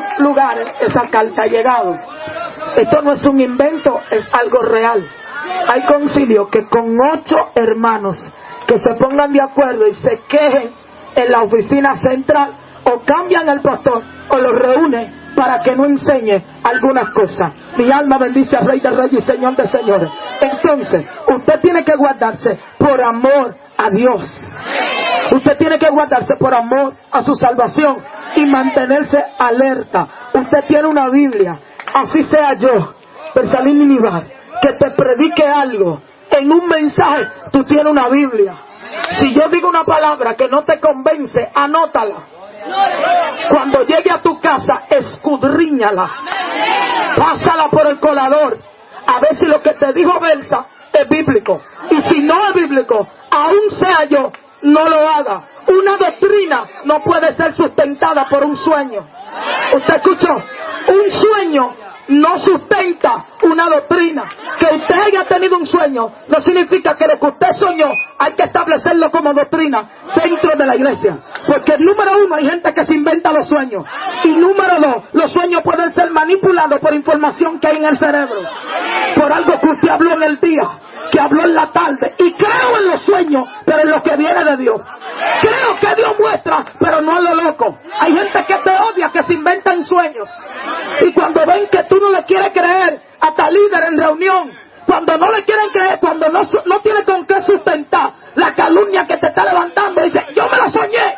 lugares esa carta ha llegado. Esto no es un invento, es algo real. Hay concilio que con ocho hermanos que se pongan de acuerdo y se quejen en la oficina central, o cambian el pastor o lo reúnen para que no enseñe algunas cosas. Mi alma bendice al Rey de Reyes y Señor de Señores. Entonces, usted tiene que guardarse por amor a Dios. Usted tiene que guardarse por amor a su salvación y mantenerse alerta. Usted tiene una Biblia, así sea yo, Bersalín Minibar, que te predique algo en un mensaje, tú tienes una Biblia. Si yo digo una palabra que no te convence, anótala. Cuando llegue a tu casa, escudriñala, pásala por el colador, a ver si lo que te dijo Belsa es bíblico. Y si no es bíblico, aún sea yo, no lo haga. Una doctrina no puede ser sustentada por un sueño. ¿Usted escuchó? Un sueño no sustenta una doctrina. Que usted haya tenido un sueño no significa que lo que usted soñó hay que establecerlo como doctrina dentro de la iglesia. Porque número uno, hay gente que se inventa los sueños. Y número dos, los sueños pueden ser manipulados por información que hay en el cerebro, por algo que usted habló en el día, que habló en la tarde. Y creo en los sueños, pero en lo que viene de Dios. Creo que Dios muestra, pero no en lo loco. Hay gente que te odia, que se inventan sueños. Y cuando ven que tú no le quieres creer, hasta líder en reunión, cuando no le quieren creer, cuando no, no tiene con qué sustentar la calumnia que te está levantando, dice, yo me la soñé.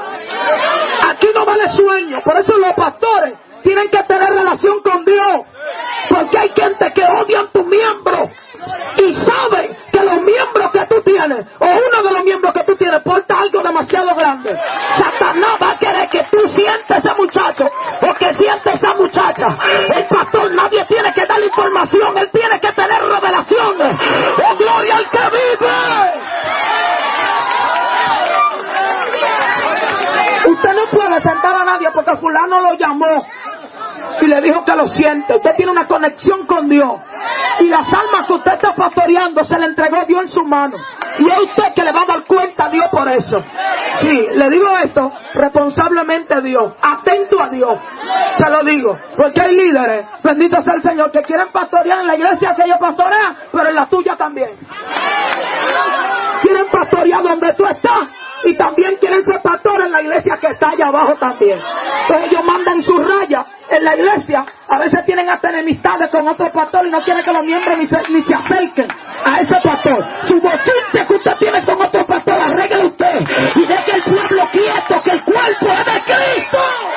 Aquí no vale sueño. Por eso los pastores tienen que tener relación con Dios, porque hay gente que odian tu miembro y saben que los miembros que tú tienes, o uno de los miembros que tú tienes, porta algo demasiado grande. Satanás va a querer que tú sientes ese muchacho o que sientes esa muchacha. El pastor, nadie tiene que dar información, él tiene que tener revelaciones. ¡Oh, gloria al que vive! Usted no puede sentar a nadie porque fulano lo llamó y le dijo que lo siente. Usted tiene una conexión con Dios, y las almas que usted está pastoreando se le entregó Dios en su mano, y es usted que le va a dar cuenta a Dios por eso. Sí, le digo esto responsablemente a Dios, atento a Dios, se lo digo, porque hay líderes, bendito sea el Señor, que quieren pastorear en la iglesia que ellos pastorean, pero en la tuya también. Quieren pastorear donde tú estás, y también quieren ser pastores en la iglesia que está allá abajo también. Entonces ellos mandan su raya en la iglesia. A veces tienen hasta enemistades con otros pastores y no quieren que los miembros ni se, ni se acerquen a ese pastor. Su bochinche que usted tiene con otro pastor, arregle usted y deje el pueblo quieto, que el cuerpo es de Cristo.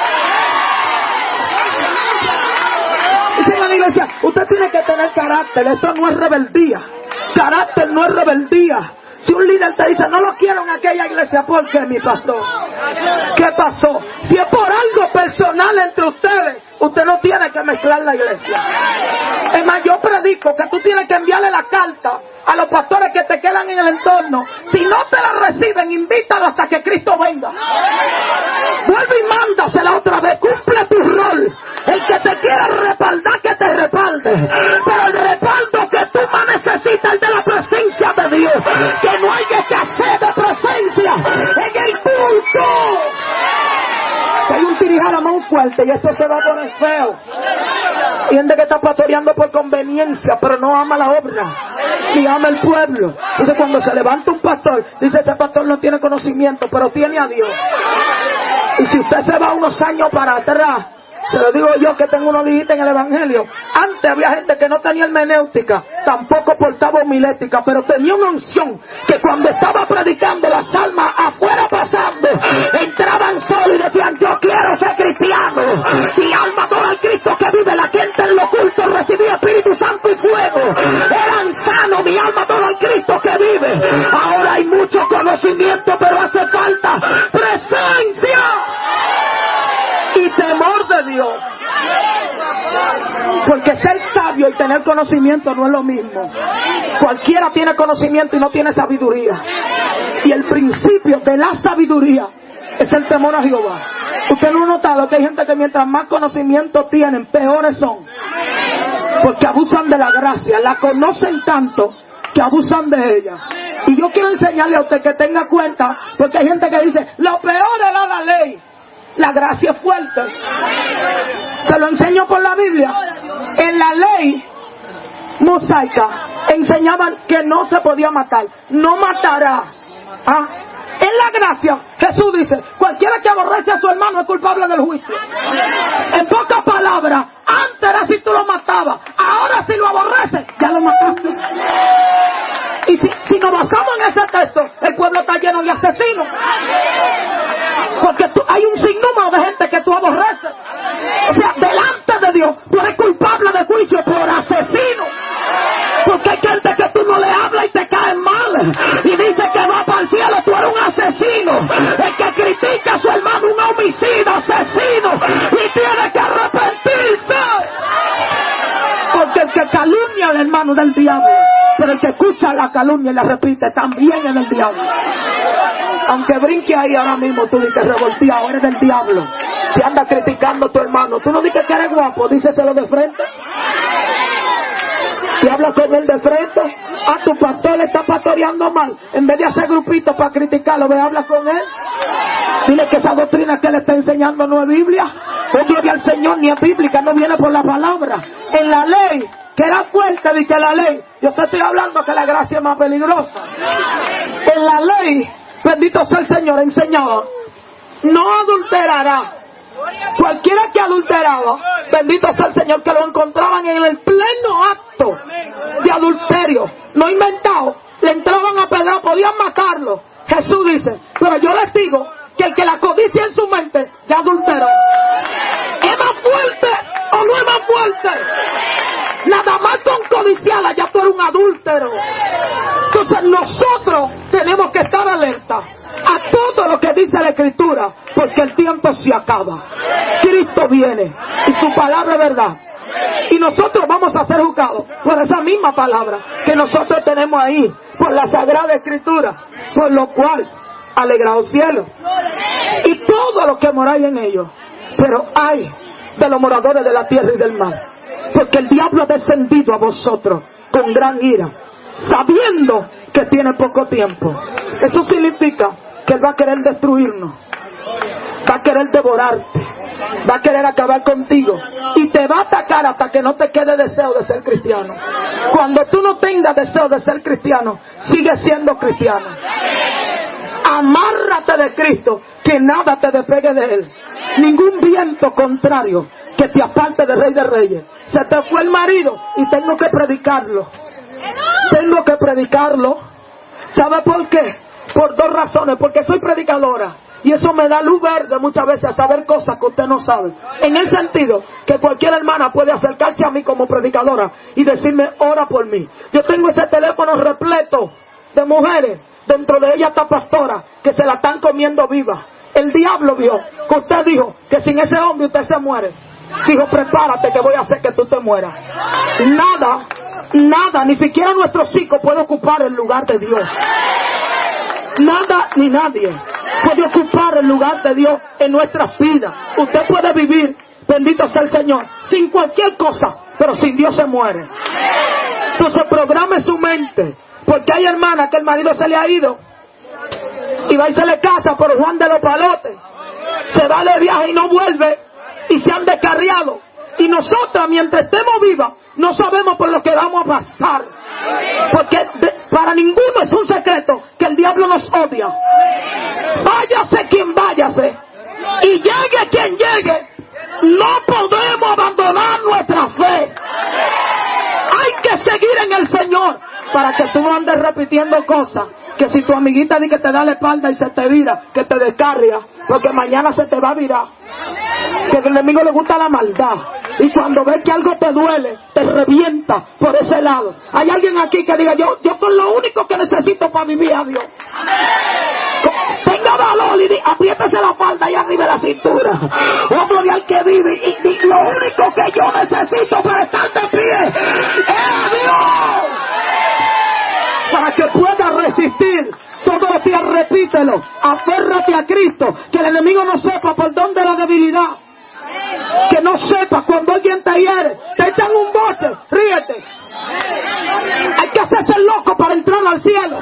Dicen a la iglesia, usted tiene que tener carácter. Esto no es rebeldía. Carácter no es rebeldía. Si un líder te dice, no lo quiero en aquella iglesia, ¿por qué, mi pastor? ¿Qué pasó? Si es por algo personal entre ustedes, usted no tiene que mezclar la iglesia. Es más, yo predico que tú tienes que enviarle la carta a los pastores que te quedan en el entorno. Si no te la reciben, invítalo hasta que Cristo venga. Vuelve y mándasela otra vez. Cumple tu rol. El que te quiera respaldar, que te respalde. Pero el respaldo que tú más necesitas es de la presencia de Dios. Que no hay escasez de presencia en el culto. Que hay un tirijala más fuerte y esto se va a poner feo. Hay gente que está pastoreando por conveniencia, pero no ama la obra ni ama el pueblo. Entonces cuando se levanta un pastor, dice, ese pastor no tiene conocimiento, pero tiene a Dios. Y si usted se va unos años para atrás, se lo digo yo que tengo unos días en el evangelio, antes había gente que no tenía hermenéutica, tampoco portaba homilética, pero tenía una unción que cuando estaba predicando, las almas afuera pasando entraban solo y decían, yo quiero ser cristiano. Mi alma adora al Cristo que vive. La gente en lo oculto recibía Espíritu Santo y fuego, eran sanos. Mi alma adora al Cristo que vive. Ahora hay mucho conocimiento, pero hace falta presencia y temor de Dios. Porque ser sabio y tener conocimiento no es lo mismo. Cualquiera tiene conocimiento y no tiene sabiduría. Y el principio de la sabiduría es el temor a Jehová. Usted no ha notado que hay gente que mientras más conocimiento tienen, peores son. Porque abusan de la gracia, la conocen tanto que abusan de ella. Y yo quiero enseñarle a usted que tenga cuenta, porque hay gente que dice, lo peor era la ley. La gracia es fuerte. Te lo enseño por la Biblia. En la ley mosaica enseñaban que no se podía matar. No matará. ¿Ah? En la gracia, Jesús dice, cualquiera que aborrece a su hermano es culpable del juicio. En pocas palabras, antes era si tú lo matabas, ahora si lo aborreces, ya lo mataste. Y si, si nos basamos en ese texto, el pueblo está lleno de asesinos. Porque tú, hay un sinnúmero de gente que tú aborreces. O sea, delante de Dios, tú eres culpable de juicio por asesino. Porque hay gente que tú no le hablas y te caen mal. Y dice que va para el cielo, tú eres un asesino. El que critica a su hermano, un homicida, asesino. Y tiene que arrepentirse. Porque el que calumnia al hermano es del diablo. Pero el que escucha la calumnia y la repite también es del diablo. Aunque brinque ahí ahora mismo, tú dices revolteado, eres del diablo. Si anda criticando a tu hermano, tú no dices que eres guapo, díceselo de frente. Si hablas con él de frente, a tu pastor le está pastoreando mal. En vez de hacer grupitos para criticarlo, ve, habla con él. Dile que esa doctrina que le está enseñando no es Biblia. Oh, gloria al Señor, ni es bíblica, no viene por la palabra. En la ley, que era fuerte, dice la ley. Yo te estoy hablando que la gracia es más peligrosa. En la ley, bendito sea el Señor, enseñaba, no adulterará. Cualquiera que adulteraba, bendito sea el Señor, que lo encontraban en el pleno acto de adulterio, no inventado, le entraban a pedrar, podían matarlo. Jesús dice, pero yo les digo que el que la codicia en su mente ya adulteró. ¿Es más fuerte o no es más fuerte? Nada más con codiciada ya tú eres un adúltero. Entonces nosotros tenemos que estar alerta a todo lo que dice la Escritura, porque el tiempo se acaba. Cristo viene y su palabra es verdad. Y nosotros vamos a ser juzgados por esa misma palabra que nosotros tenemos ahí, por la Sagrada Escritura, por lo cual alegraos cielos y todo lo que moráis en ellos. Pero ay de los moradores de la tierra y del mar, porque el diablo ha descendido a vosotros con gran ira, sabiendo que tiene poco tiempo. Eso significa que él va a querer destruirnos, va a querer devorarte, va a querer acabar contigo y te va a atacar hasta que no te quede deseo de ser cristiano. Cuando tú no tengas deseo de ser cristiano, sigue siendo cristiano. Amárrate de Cristo, que nada te despegue de él. Ningún viento contrario que te aparte del Rey de Reyes. Se te fue el marido y tengo que predicarlo. Tengo que predicarlo. ¿Sabe por qué? Por dos razones. Porque soy predicadora y eso me da luz verde muchas veces a saber cosas que usted no sabe. En el sentido que cualquier hermana puede acercarse a mí como predicadora y decirme, ora por mí. Yo tengo ese teléfono repleto de mujeres, dentro de ella está pastora, que se la están comiendo viva. El diablo vio que usted dijo que sin ese hombre usted se muere. Dijo, prepárate que voy a hacer que tú te mueras. Nada, nada, ni siquiera nuestro hocico puede ocupar el lugar de Dios. Nada ni nadie puede ocupar el lugar de Dios en nuestras vidas. Usted puede vivir, bendito sea el Señor, sin cualquier cosa, pero sin Dios se muere. Entonces programe su mente, porque hay hermanas que el marido se le ha ido y va y se le casa por Juan de los Palotes, se va de viaje y no vuelve y se han descarriado. Y nosotras, mientras estemos vivas, no sabemos por lo que vamos a pasar, porque de, para ninguno es un secreto que el diablo nos odia. Váyase quien váyase y llegue quien llegue, no podemos abandonar nuestra fe. Hay que seguir en el Señor, para que tú no andes repitiendo cosas, que si tu amiguita dice que te da la espalda y se te vira, que te descarria, porque mañana se te va a virar. Que al enemigo le gusta la maldad, y cuando ve que algo te duele, te revienta por ese lado. Hay alguien aquí que diga, yo, yo con lo único que necesito para vivir a Dios. Tenga valor y apriétese la falda y arriba de la cintura. Oh, gloria al que vive. Y, y lo único que yo necesito para estar de pie es a Dios, para que pueda resistir. Todos los días repítelo, aférrate a Cristo, que el enemigo no sepa por dónde la debilidad, que no sepa cuando alguien te hiere, te echan un boche, ríete. Hay que hacerse loco para entrar al cielo.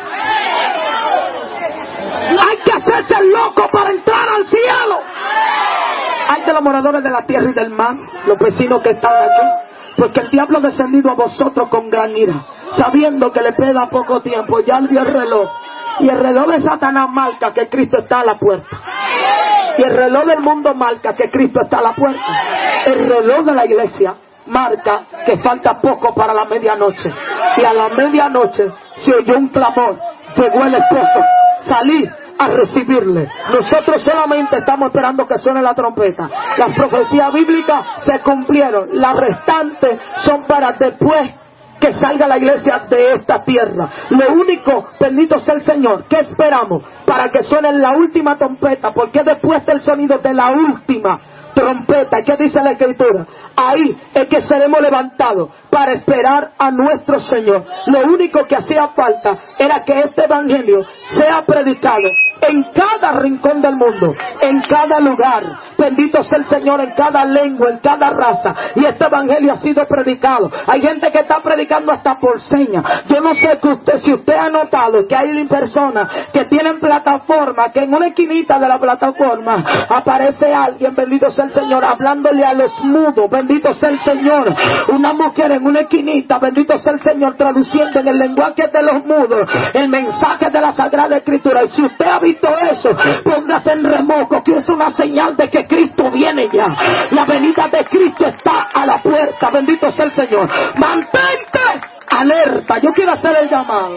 Hay que hacerse loco para entrar al cielo. Ay, te lo moradores de la tierra y del mar, los vecinos que están aquí, porque el diablo ha descendido a vosotros con gran ira, sabiendo que le queda poco tiempo. Ya vio el reloj, y el reloj de Satanás marca que Cristo está a la puerta, y el reloj del mundo marca que Cristo está a la puerta. El reloj de la iglesia marca que falta poco para la medianoche, y a la medianoche se oyó un clamor, llegó el esposo, salí a recibirle. Nosotros solamente estamos esperando que suene la trompeta. Las profecías bíblicas se cumplieron, las restantes son para después que salga la iglesia de esta tierra. Lo único, bendito sea el Señor, que esperamos para que suene la última trompeta, porque después del sonido de la última trompeta, ¿qué dice la Escritura? Ahí es que seremos levantados para esperar a nuestro Señor. Lo único que hacía falta era que este evangelio sea predicado en cada rincón del mundo, en cada lugar, bendito sea el Señor, en cada lengua, en cada raza. Y este evangelio ha sido predicado. Hay gente que está predicando hasta por señas. Yo no sé que usted, si usted ha notado que hay personas que tienen plataforma, que en una esquinita de la plataforma aparece alguien, bendito sea el Señor, hablándole a los mudos, bendito sea el Señor. Una mujer en una esquinita, bendito sea el Señor, traduciendo en el lenguaje de los mudos el mensaje de la Sagrada Escritura. Y si usted ha visto eso, póngase en remojo, que es una señal de que Cristo viene ya. La venida de Cristo está a la puerta, bendito sea el Señor. Mantente alerta. Yo quiero hacer el llamado.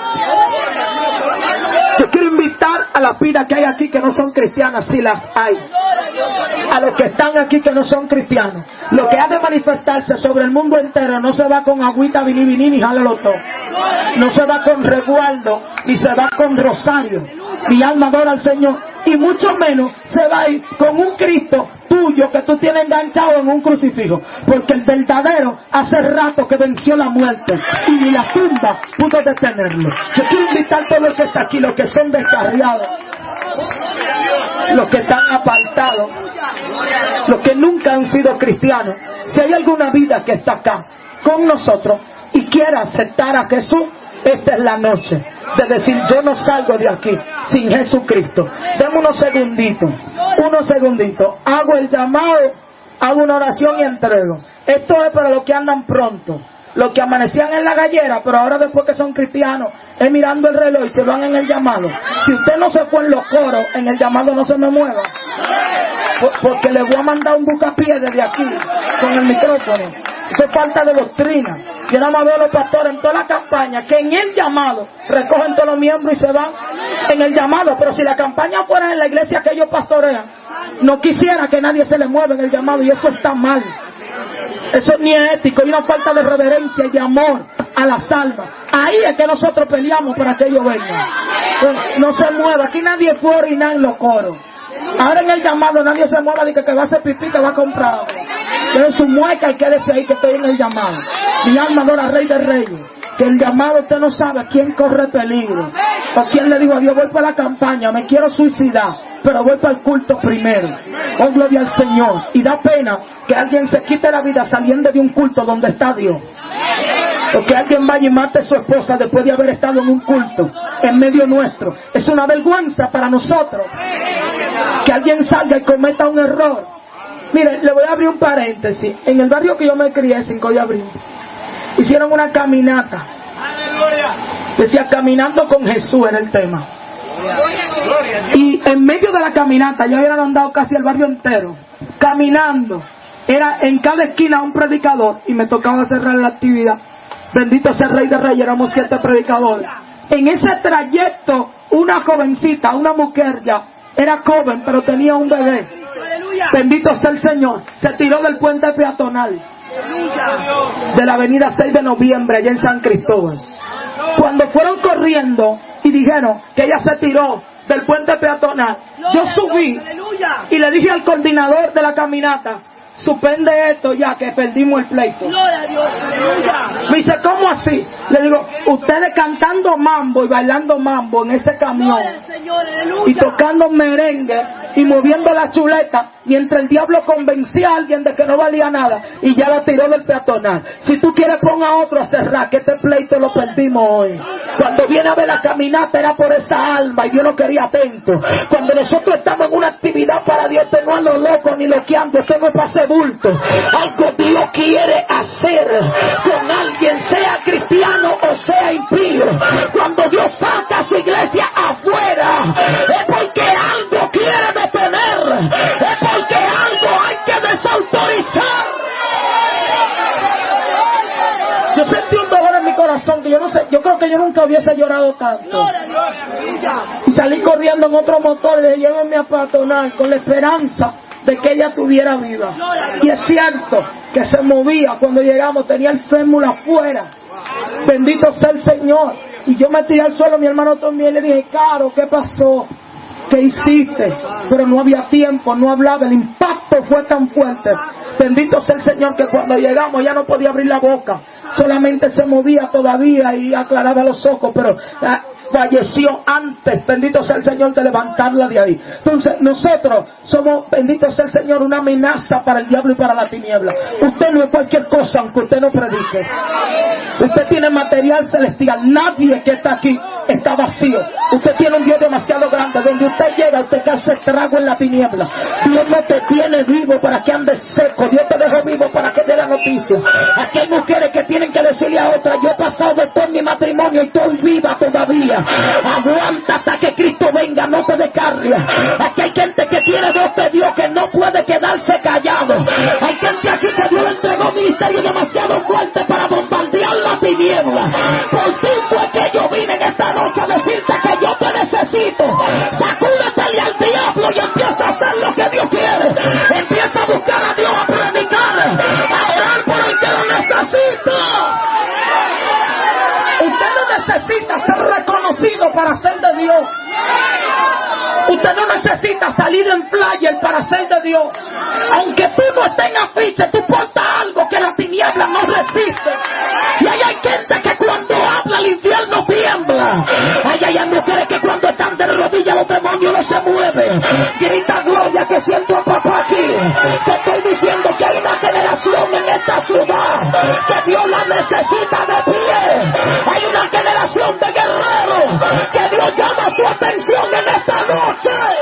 Yo quiero invitar a las vidas que hay aquí que no son cristianas, si las hay, a los que están aquí que no son cristianos. Lo que ha de manifestarse sobre el mundo entero no se va con agüita, vini, vini, ni jálalo todo. No se va con resguardo, ni se va con rosario. Mi alma adora al Señor. Y mucho menos se va a ir con un Cristo tuyo que tú tienes enganchado en un crucifijo. Porque el verdadero hace rato que venció la muerte y ni la tumba pudo detenerlo. Yo quiero invitar a todos los que están aquí, los que son descarriados, los que están apartados, los que nunca han sido cristianos. Si hay alguna vida que está acá con nosotros y quiere aceptar a Jesús, esta es la noche de decir: yo no salgo de aquí sin Jesucristo. Deme unos segunditos, unos segunditos. Hago el llamado, hago una oración y entrego. Esto es para los que andan pronto, los que amanecían en la gallera, pero ahora después que son cristianos, es mirando el reloj y se van en el llamado. Si usted no se fue en los coros, en el llamado no se me mueva, porque le voy a mandar un bucapié desde aquí con el micrófono. Eso es falta de doctrina. Yo nada más veo a los pastores en toda la campaña que en el llamado recogen todos los miembros y se van en el llamado. Pero si la campaña fuera en la iglesia que ellos pastorean, no quisiera que nadie se le mueva en el llamado, y eso está mal. Eso ni es ético, y una falta de reverencia y de amor a las almas. Ahí es que nosotros peleamos para que ellos vengan. No se mueva, aquí nadie fue a orinar en los coros. Ahora en el llamado nadie se mueva de que, que va a hacer pipí, que va a comprar. Pero en su mueca y quédese ahí que estoy en el llamado. Mi alma adora al Rey de Reyes. Que el llamado usted no sabe quién corre peligro. O quién le dijo a Dios: voy para la campaña, me quiero suicidar, pero voy para el culto primero. Oh, gloria al Señor. Y da pena que alguien se quite la vida saliendo de un culto donde está Dios. O que alguien vaya y mate a su esposa después de haber estado en un culto en medio nuestro. Es una vergüenza para nosotros que alguien salga y cometa un error. Mire, le voy a abrir un paréntesis. En el barrio que yo me crié, cinco de abril, hicieron una caminata. Decía: caminando con Jesús era el tema. Y en medio de la caminata, ya hubieran andado casi el barrio entero caminando. Era en cada esquina un predicador, y me tocaba cerrar la actividad. Bendito sea el Rey de Reyes, éramos siete predicadores. En ese trayecto, una jovencita, una mujer ya, era joven, pero tenía un bebé. Bendito sea el Señor. Se tiró del puente peatonal de la avenida seis de noviembre, allá en San Cristóbal. Cuando fueron corriendo y dijeron que ella se tiró del puente peatonal, yo subí y le dije al coordinador de la caminata: suspende esto ya, que perdimos el pleito. Me dice: ¿cómo así? Le digo: ustedes cantando mambo y bailando mambo en ese camión y tocando merengue y moviendo la chuleta, mientras el diablo convencía a alguien de que no valía nada y ya la tiró del peatonal. Si tú quieres, pon a otro a cerrar, que este pleito lo perdimos hoy. Cuando viene a ver la caminata era por esa alma y Dios no quería atento. Cuando nosotros estamos en una actividad para Dios, esto no es lo loco ni lo que ando, esto no es para ese bulto. Algo Dios quiere hacer con alguien, sea cristiano o sea impío. Cuando Dios saca a su iglesia afuera, es porque algo quiere detener, es porque algo hay que desautorizar. Yo sentí un dolor en mi corazón que yo no sé, yo creo que yo nunca hubiese llorado tanto. Y salí corriendo en otro motor y le dije, llévenme a peatonal con la esperanza de que ella estuviera viva. Y es cierto que se movía cuando llegamos, tenía el fémur afuera. Bendito sea el Señor. Y yo me tiré al suelo, mi hermano también, le dije, Caro, ¿qué pasó? ¿Qué hiciste? Pero no había tiempo, no hablaba, el impacto fue tan fuerte. Bendito sea el Señor que cuando llegamos ya no podía abrir la boca, solamente se movía todavía y aclaraba los ojos, pero uh, falleció antes, bendito sea el Señor, de levantarla de ahí. Entonces nosotros somos, bendito sea el Señor, una amenaza para el diablo y para la tiniebla. Usted no es cualquier cosa aunque usted no predique. Usted tiene material celestial. Nadie que está aquí está vacío. Usted tiene un Dios demasiado grande. Donde usted llega, usted hace estrago en la tiniebla. Dios no te tiene vivo para que andes seco. Dios te dejó vivo para que dé la noticia. Aquí hay mujeres que tienen que decirle a otras, yo he pasado de todo mi matrimonio y estoy viva todavía. Aguanta hasta que Cristo venga, no te descarries. Aquí hay gente que tiene voz de Dios que no puede quedarse callado. Hay gente aquí que Dios le entregó un ministerio demasiado fuerte para bombardear la tiniebla. Por ti fue que yo vine en esta noche a decirte que yo te necesito. Sacúdetele al diablo y empieza a hacer lo que Dios quiere. Empieza a buscar a Dios, a predicar, a orar por el que lo necesita. Usted no necesita ser reconocido para ser de Dios. Usted no necesita salir en flyer para ser de Dios. Aunque tú no estés en afiche, tú portas algo que la tiniebla no resiste. Y ahí hay gente que cuando habla el infierno tiembla. Ahí hay mujeres que cuando están de rodillas los demonios no se mueven. Grita gloria que siento a papá aquí. Te estoy diciendo que hay una generación en esta ciudad que Dios la necesita de pie. Hay una generación de guerreros que Dios llama su atención en esta noche.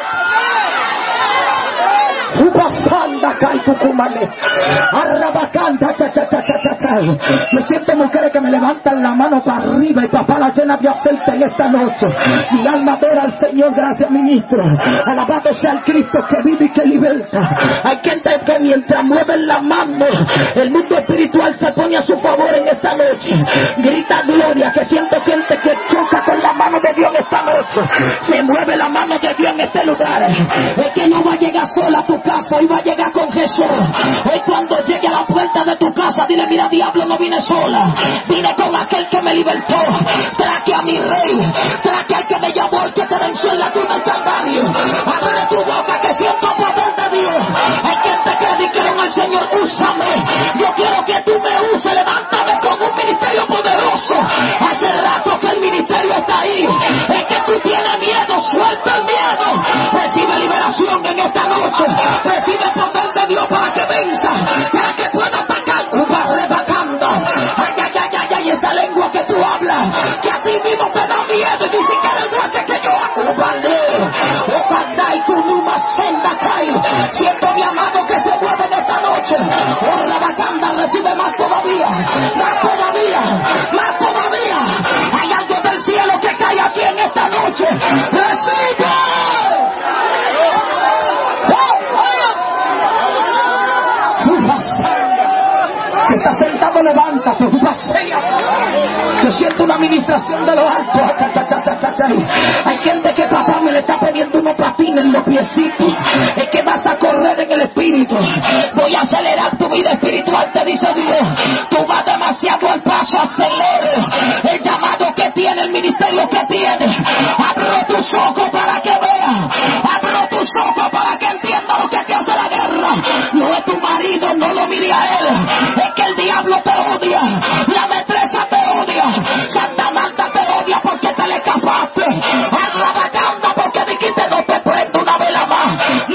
Me siento mujeres que me levantan la mano para arriba y papá la llena de aceite en esta noche. Mi alma adora al Señor, gracias ministro. Alabado sea el Cristo que vive y que liberta. Hay gente que mientras mueven la mano, el mundo espiritual se pone a su favor en esta noche. Grita gloria, que siento gente que choca con la mano de Dios en esta noche. Se mueve la mano de Dios en este lugar. Es que no va a llegar sola a tu casa, hoy va a llegar con Jesús. Hoy cuando llegue a la puerta de tu casa, dile, mira diablo, no vine sola, vine con aquel que me libertó. Traje a mi rey, traje al que me llamó, el que te venció en la cruz del Calvario. Abre tu boca que siento poder de Dios. Hay gente que le dijeron al Señor, úsame, yo quiero que tú me uses, levántame con un ministerio poderoso. Hace rato que el ministerio está ahí. Es que tú tienes miedo, suelta el miedo. Recibe liberación en esta noche. Recibe poder de Dios para que venza, para que pueda atacar. Rebacando. Ay, ay, ay, ay, ay, esa lengua que tú hablas, que a ti mismo te da miedo y ni siquiera el duende que yo hago. Ocandai, Kunuma, Senda, Kai. Siento mi amado que se mueve en esta noche. Oh, Rebacanda, recibe más todavía, más todavía, más todavía. Hay algo del cielo que cae aquí en esta noche. Recibe. Está sentado, levántate. Yo siento una administración de lo alto. Hay gente que papá me le está pidiendo unos patines en los piecitos. Es que vas a correr en el espíritu. Voy a acelerar tu vida espiritual, te dice Dios. Tú vas demasiado al paso, acelera el llamado que tiene, el ministerio que tiene. Abro tus ojos para que veas. Abro tus ojos para que entiendas lo que te hace la guerra. No es tu marido, no lo mire a él. Es que el diablo te odia, la destreza te odia, Santa Marta te odia porque te le escapaste, Arrabacanda porque dijiste no te prendo una vela más,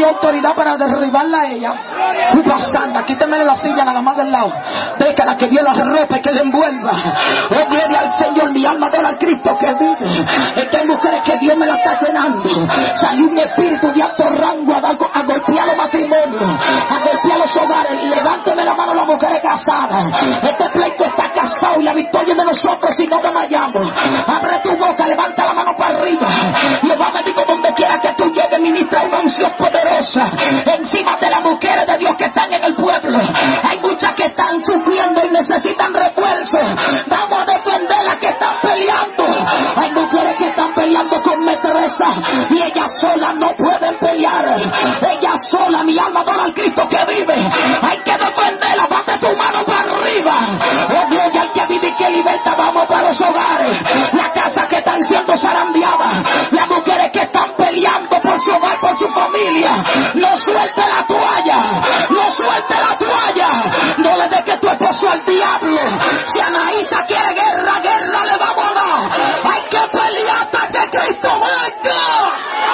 autoridad para derribarla a ella. Upa santa, quítemele la silla nada más del lado. Déjala que Dios la ropa y que le envuelva. Oh, gloria al Señor, mi alma adora al Cristo que vive. Es que hay mujeres que Dios me la está llenando. Salió un espíritu de alto rango a, dar, a golpear los matrimonios, a golpear los hogares. Levánteme la mano las mujeres casadas. Este pleito está casado y la victoria es de nosotros si no desmayamos. Abre tu boca, levanta la mano para arriba. Jehová me dijo, donde quiera que tú llegues, ministra una unción poderosa encima de las mujeres de Dios que están en el pueblo. Hay muchas que están sufriendo y necesitan refuerzo. Vamos a defender las que están peleando. Hay mujeres que están peleando con metresa y ellas solas no pueden pelear. Ellas solas, mi alma adora al Cristo que vive. Hay que defenderla. Bate tu mano para arriba. Oh, gloria al que vive y que liberta. Vamos para los hogares, las casas que están siendo zarandeadas, las mujeres que están peleando por su hogar, por su familia. No suelte la toalla, no suelte la toalla. No le dejes tu esposo al diablo. Si Anaísa quiere guerra, guerra le vamos a dar. Hay que pelear hasta que Cristo venga.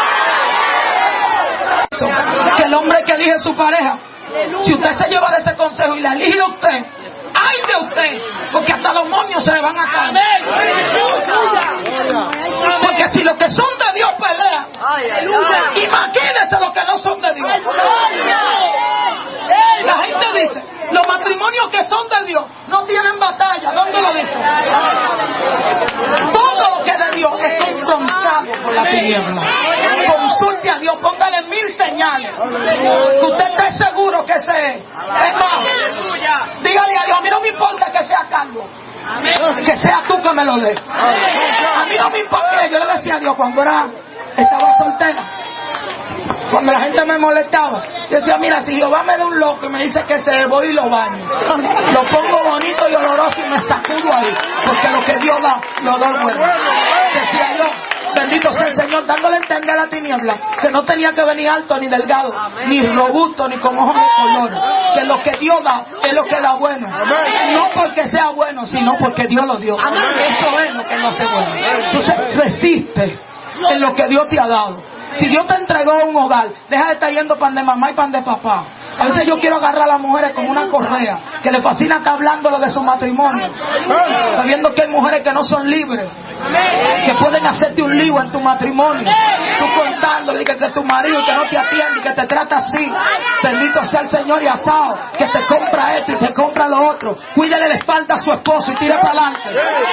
Que el hombre que elige su pareja, si usted se lleva de ese consejo y la elige a usted, ¡ay de usted! Porque hasta los moños se le van a caer. Porque si los que son de Dios pelean, imagínense los que no son de Dios. La gente dice, los matrimonios que son de Dios no tienen batalla. ¿Dónde lo dice? Todo lo que es de Dios es confrontado por la tiniebla. Consulte a Dios, póngale mil señales que usted esté seguro que ese es. Es más, dígale a Dios, a mí no me importa que sea Carlos, que sea tú que me lo des. A mí no me importa. Yo le decía a Dios cuando era estaba soltera, cuando la gente me molestaba, yo decía, mira, si Jehová me da un loco y me dice que se voy y lo baño, lo pongo bonito y oloroso y me sacudo ahí, porque lo que Dios da, lo doy bueno. Decía yo, bendito sea el Señor, dándole a entender a la tiniebla que no tenía que venir alto ni delgado, ni robusto, ni con ojos de color, que lo que Dios da es lo que da bueno. No porque sea bueno, sino porque Dios lo dio. Eso es lo que no hace bueno. Entonces resiste en lo que Dios te ha dado. Si Dios te entregó un hogar, deja de estar yendo pan de mamá y pan de papá. A veces yo quiero agarrar a las mujeres como una correa, que le fascina estar hablándolo de su matrimonio, sabiendo que hay mujeres que no son libres, que pueden hacerte un lío en tu matrimonio. Tú contándole que, que tu marido que no te atiende y que te trata así. Bendito sea el Señor y asado, que te compra esto y te compra lo otro. Cuídele la espalda a su esposo y tire para adelante.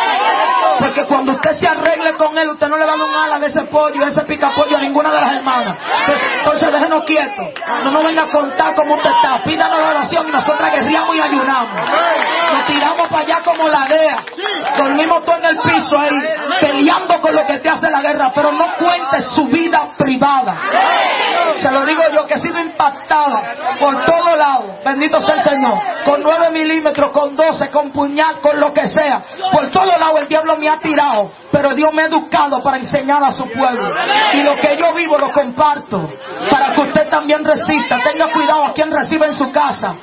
Porque cuando usted se arregle con él, usted no le va a dar un ala de ese pollo, de ese pica pollo a ninguna de las hermanas. Entonces, entonces déjenos quietos. No nos venga a contar cómo usted está. Pídanos la oración y nosotras guerreamos y ayunamos. Nos tiramos para allá como la D E A. Dormimos todo en el piso ahí, peleando con lo que te hace la guerra. Pero no cuentes su vida privada. Se lo digo yo, que he sido impactada por todos lados. Bendito sea el Señor. Con nueve milímetros, con doce, con puñal, con lo que sea. Por todos lados el diablo me ha tirado. Pero Dios me ha educado para enseñar a su pueblo. Y lo que yo vivo lo comparto. Para que usted también resista. Tenga cuidado a quien recibe en su casa.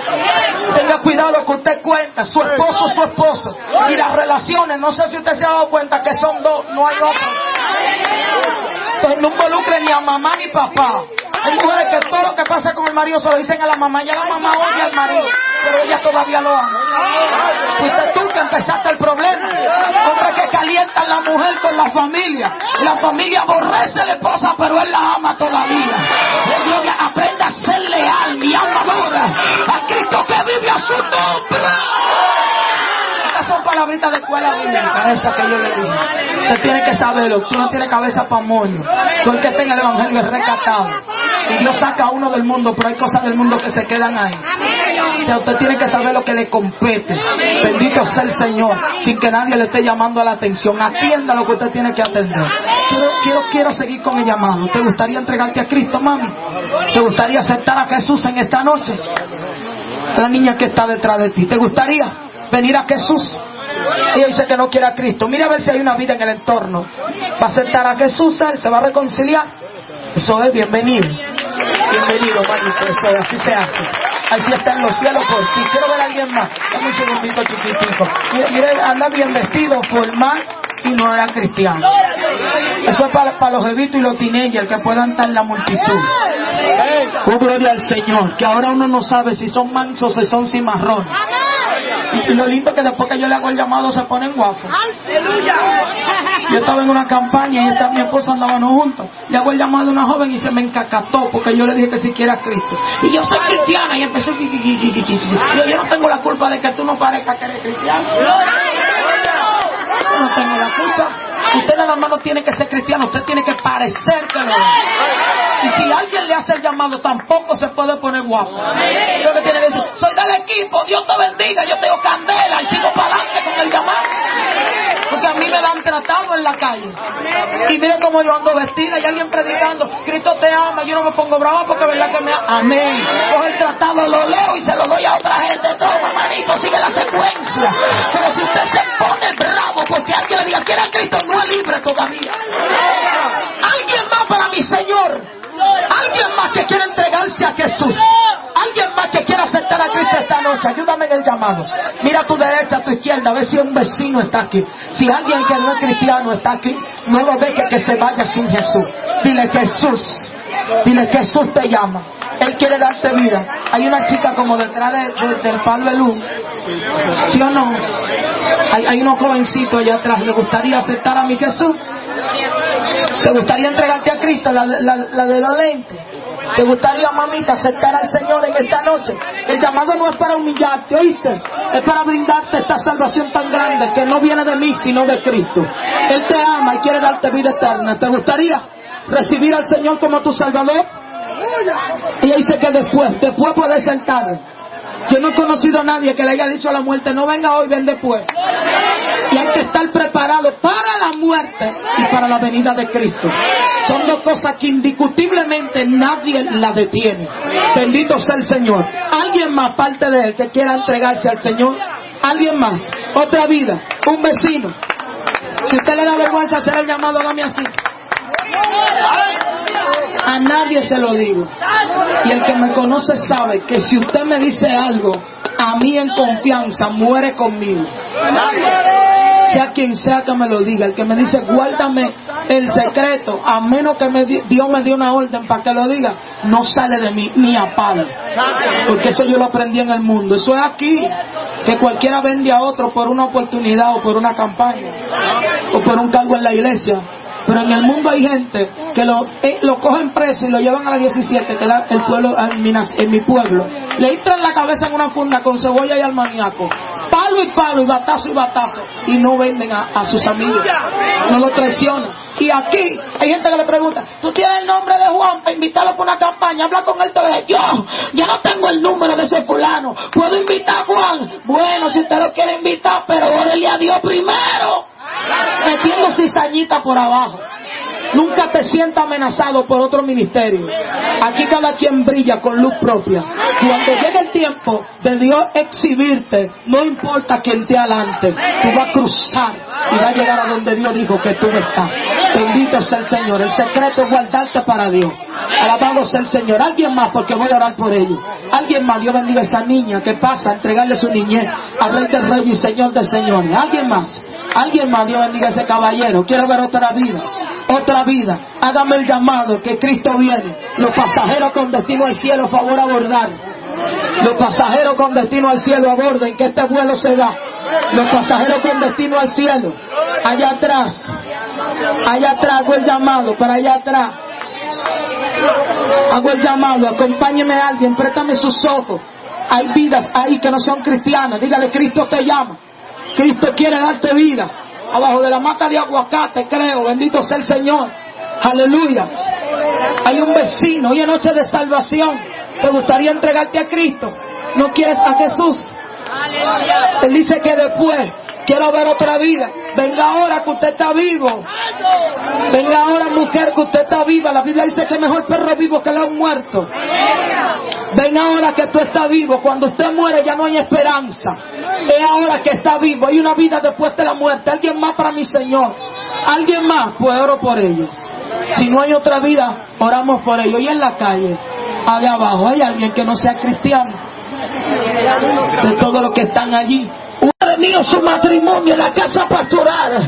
Tenga cuidado lo que usted cuenta. Su esposo, su esposo. Y las relaciones, no sé si usted se ha dado cuenta que son dos, no hay otro. Entonces no involucre ni a mamá ni papá. Hay mujeres que todo lo que pasa con el marido se lo dicen a la mamá. Ya la mamá oye al marido, pero ella todavía lo ama. Fuiste tú que empezaste el problema. Hombres que calientan la mujer con la familia. La familia aborrece a la esposa, pero él la ama todavía. Gloria, aprenda a ser leal, mi alma adora a Cristo que vive a su nombre. Estas son palabritas de escuela bíblica, esa que yo le digo. Usted tiene que saberlo. Tú no tienes cabeza para moño. Tú el que tenga el evangelio es rescatado. Y Dios saca a uno del mundo, pero hay cosas del mundo que se quedan ahí. O sea, usted tiene que saber lo que le compete. Bendito sea el Señor, sin que nadie le esté llamando a la atención. Atienda lo que usted tiene que atender. Quiero, quiero, quiero seguir con el llamado. ¿Te gustaría entregarte a Cristo, mami? ¿Te gustaría aceptar a Jesús en esta noche? La niña que está detrás de ti, ¿te gustaría venir a Jesús? Ella dice que no quiere a Cristo. Mira a ver si hay una vida en el entorno. Va a aceptar a Jesús, él se va a reconciliar. Eso es bienvenido. Bienvenido, manito. Eso es, así se hace. Hay fiesta en los cielos por ti. Quiero ver a alguien más. Dame un segundito chiquitico. Mire, anda bien vestido, formal. y no era cristiano. Eso es para, para los jevitos y los teenagers que puedan estar en la multitud. Oh, gloria al Señor, que ahora uno no sabe si son mansos o si son cimarrones. Y, y lo lindo es que después que yo le hago el llamado se ponen guapos. Yo estaba en una campaña y esta, mi esposa andábamos juntos. Le hago el llamado a una joven y se me encacató porque yo le dije que si quiera a Cristo. Y yo soy cristiana y empecé. Yo, yo no tengo la culpa de que tú no parezcas que eres cristiano. Yo no tengo la culpa. Usted nada más no tiene que ser cristiano, usted tiene que parecer que lo es. Y si alguien le hace el llamado, tampoco se puede poner guapo. Lo que tiene que decir, soy del equipo, Dios te bendiga, yo tengo candela y sigo para adelante con el llamado. Porque a mí me dan tratado en la calle. Y mire cómo yo ando vestida y alguien predicando, Cristo te ama, yo no me pongo brava porque es verdad que me ama. Amén. Coge el tratado, lo leo y se lo doy a otra gente. Toma, manito, sigue la secuencia. Pero si usted se pone bravo porque alguien le diga, quiere a Cristo, no es libre todavía. Alguien más para mi Señor. Alguien más que quiera entregarse a Jesús. Alguien más que quiera aceptar a Cristo esta noche. Ayúdame en el llamado. Mira a tu derecha, a tu izquierda, a ver si un vecino está aquí. Si alguien que no es cristiano está aquí, no lo dejes que se vaya sin Jesús. Dile, Jesús. Dile, Jesús te llama. Él quiere darte vida. Hay una chica como detrás de, de, del palo de luz. ¿Sí o no? Hay, hay unos jovencitos allá atrás. ¿Le gustaría aceptar a mi Jesús? ¿Te gustaría entregarte a Cristo? La, la, la de los lentes. ¿Te gustaría, mamita, aceptar al Señor en esta noche? El llamado no es para humillarte, ¿oíste? Es para brindarte esta salvación tan grande que no viene de mí, sino de Cristo. Él te ama y quiere darte vida eterna. ¿Te gustaría recibir al Señor como tu Salvador? Ella dice que después, después puede ser tarde. Yo no he conocido a nadie que le haya dicho a la muerte, no venga hoy, ven después. Y hay que estar preparado para la muerte y para la venida de Cristo. Son dos cosas que indiscutiblemente nadie la detiene. Bendito sea el Señor. Alguien más aparte de él que quiera entregarse al Señor. Alguien más. Otra vida. Un vecino. Si usted le da vergüenza hacer el llamado, hágame así. A nadie se lo digo. Y el que me conoce sabe que si usted me dice algo, a mí en confianza muere conmigo. Sea quien sea que me lo diga. El que me dice guárdame el secreto, a menos que me di, Dios me dio una orden para que lo diga, no sale de mí ni a palo. Porque eso yo lo aprendí en el mundo. Eso es aquí, que cualquiera vende a otro por una oportunidad o por una campaña o por un cargo en la iglesia. Pero en el mundo hay gente que lo, eh, lo cogen preso y lo llevan a la diecisiete, que era el pueblo, en mi, en mi pueblo. Le entran la cabeza en una funda con cebolla y almañaco. Palo y palo y batazo y batazo. Y no venden a, a sus amigos. No lo traicionan. Y aquí hay gente que le pregunta, ¿tú tienes el nombre de Juan para invitarlo por una campaña? Habla con él todo. Yo, yo no tengo el número de ese fulano. ¿Puedo invitar a Juan? Bueno, si usted lo quiere invitar, pero órale a Dios primero. Metiendo cizañita por abajo. Nunca te sientas amenazado por otro ministerio. Aquí cada quien brilla con luz propia. Cuando llegue el tiempo de Dios exhibirte, no importa quién esté adelante, tú vas a cruzar y vas a llegar a donde Dios dijo que tú estás. Bendito sea el Señor. El secreto es guardarte para Dios. Alabado sea el Señor. Alguien más, porque voy a orar por ellos. Alguien más. Dios bendiga a esa niña que pasa a entregarle su niñez al Rey de Reyes y Señor de Señores. Alguien más. Alguien más. Dios bendiga a ese caballero. Quiero ver otra vida. Otra vida. Hágame el llamado que Cristo viene. Los pasajeros con destino al cielo, favor abordar. Los pasajeros con destino al cielo, aborden, que este vuelo se va. Los pasajeros con destino al cielo. Allá atrás. Allá atrás hago el llamado, para allá atrás. Hago el llamado, acompáñeme a alguien, préstame sus ojos. Hay vidas ahí que no son cristianas. Dígale, Cristo te llama. Cristo quiere darte vida. Abajo de la mata de aguacate, creo. Bendito sea el Señor. Aleluya. Hay un vecino, hoy es noche de salvación. ¿Te gustaría entregarte a Cristo? ¿No quieres a Jesús? Él dice que después quiero ver otra vida. Venga ahora que usted está vivo. Venga ahora, mujer, que usted está viva. La Biblia dice que mejor perro vivo que león muerto. Venga ahora que tú estás vivo. Cuando usted muere ya no hay esperanza. Es ahora que está vivo. Hay una vida después de la muerte. Alguien más para mi Señor. Alguien más, pues oro por ellos. Si no hay otra vida, oramos por ellos. Y en la calle, allá abajo, hay alguien que no sea cristiano. De todos los que están allí. Padre mío, su matrimonio en la casa pastoral.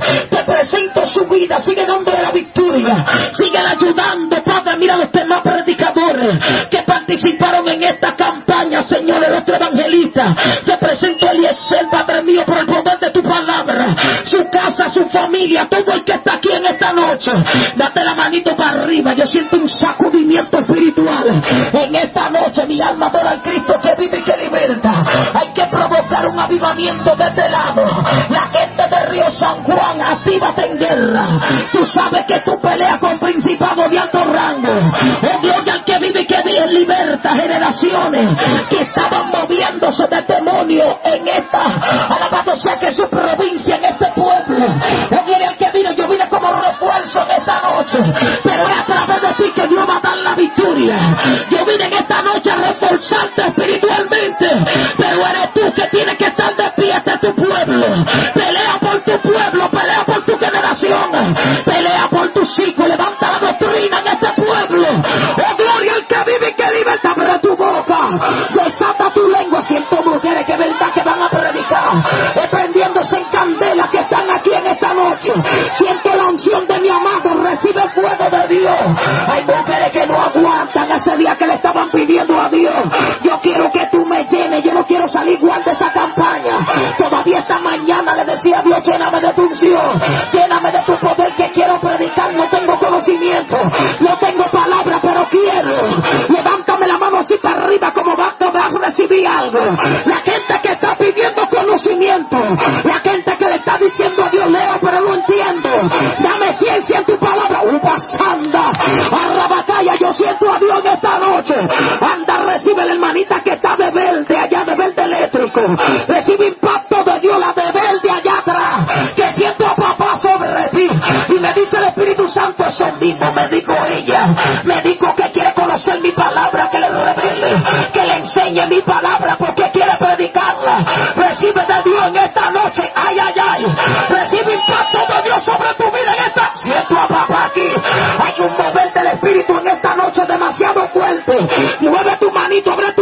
Represento su vida, sigue dándole la victoria, sigue ayudando, Padre. Mira los demás predicadores que participaron en esta campaña, Señor, el otro evangelista. Te presento a Eliezer, Padre mío, por el poder de tu palabra, su casa, su familia, todo el que está aquí en esta noche. Date la manito para arriba. Yo siento un sacudimiento espiritual en esta noche. Mi alma adora al Cristo que vive y que liberta. Hay que provocar un avivamiento de este lado. La gente de Río San Juan, actívate en guerra. Tú sabes que tú peleas con principados de alto rango. Oh, gloria al que vive y que liberta generaciones que estaban moviéndose de demonio en esta, alabado sea que su provincia, en este pueblo. Oh, gloria al que vino. Yo vine como refuerzo en esta noche, pero es a través de ti que Dios va a dar la victoria. Yo vine en esta noche a reforzarte espiritualmente, pero eres tú que tienes que estar de pie ante tu pueblo. Pelea por tu pueblo, pelea por tu generación, pelea por tus hijos. Levanta la doctrina en este pueblo. Oh, gloria al que vive y que liberta. Abre tu boca, desata tu lengua. Siento mujeres que verdad que van a predicar, prendiéndose en candela, que están aquí en esta noche. Siento la unción de mi amado, recibe fuego de Dios. Hay mujeres que no aguantan ese día que le estaban pidiendo a Dios. Yo quiero que tú me llenes, yo no quiero salir igual de esa campaña. Todavía esta mañana le decía a Dios, lléname de tu unción, lléname de tu poder, que quiero predicar. No tengo conocimiento, no tengo palabra, pero quiero. Levántame la mano así para arriba como va a recibir algo. La gente que está pidiendo conocimiento, la gente que le está diciendo a Dios, leo pero no entiendo, dame ciencia en tu palabra. Upasanda, arrabatalla, yo siento a Dios en esta noche. Anda, recibe la hermanita que está de verde, allá de verde eléctrico. Recibe impacto de Dios, la de verde allá atrás, que siento a papá sobre ti. Y me dice el Espíritu Santo, eso mismo me dijo ella. Me dijo que quiere conocer mi palabra, que le revele, que le enseñe mi palabra, porque quiere predicarla. Recibe de Dios en esta noche. Ay, ay, ay. Recibe impacto de Dios sobre tu vida en esta. Siento a papá aquí. Hay un mover del Espíritu en esta noche demasiado fuerte. Mueve tu manito, abre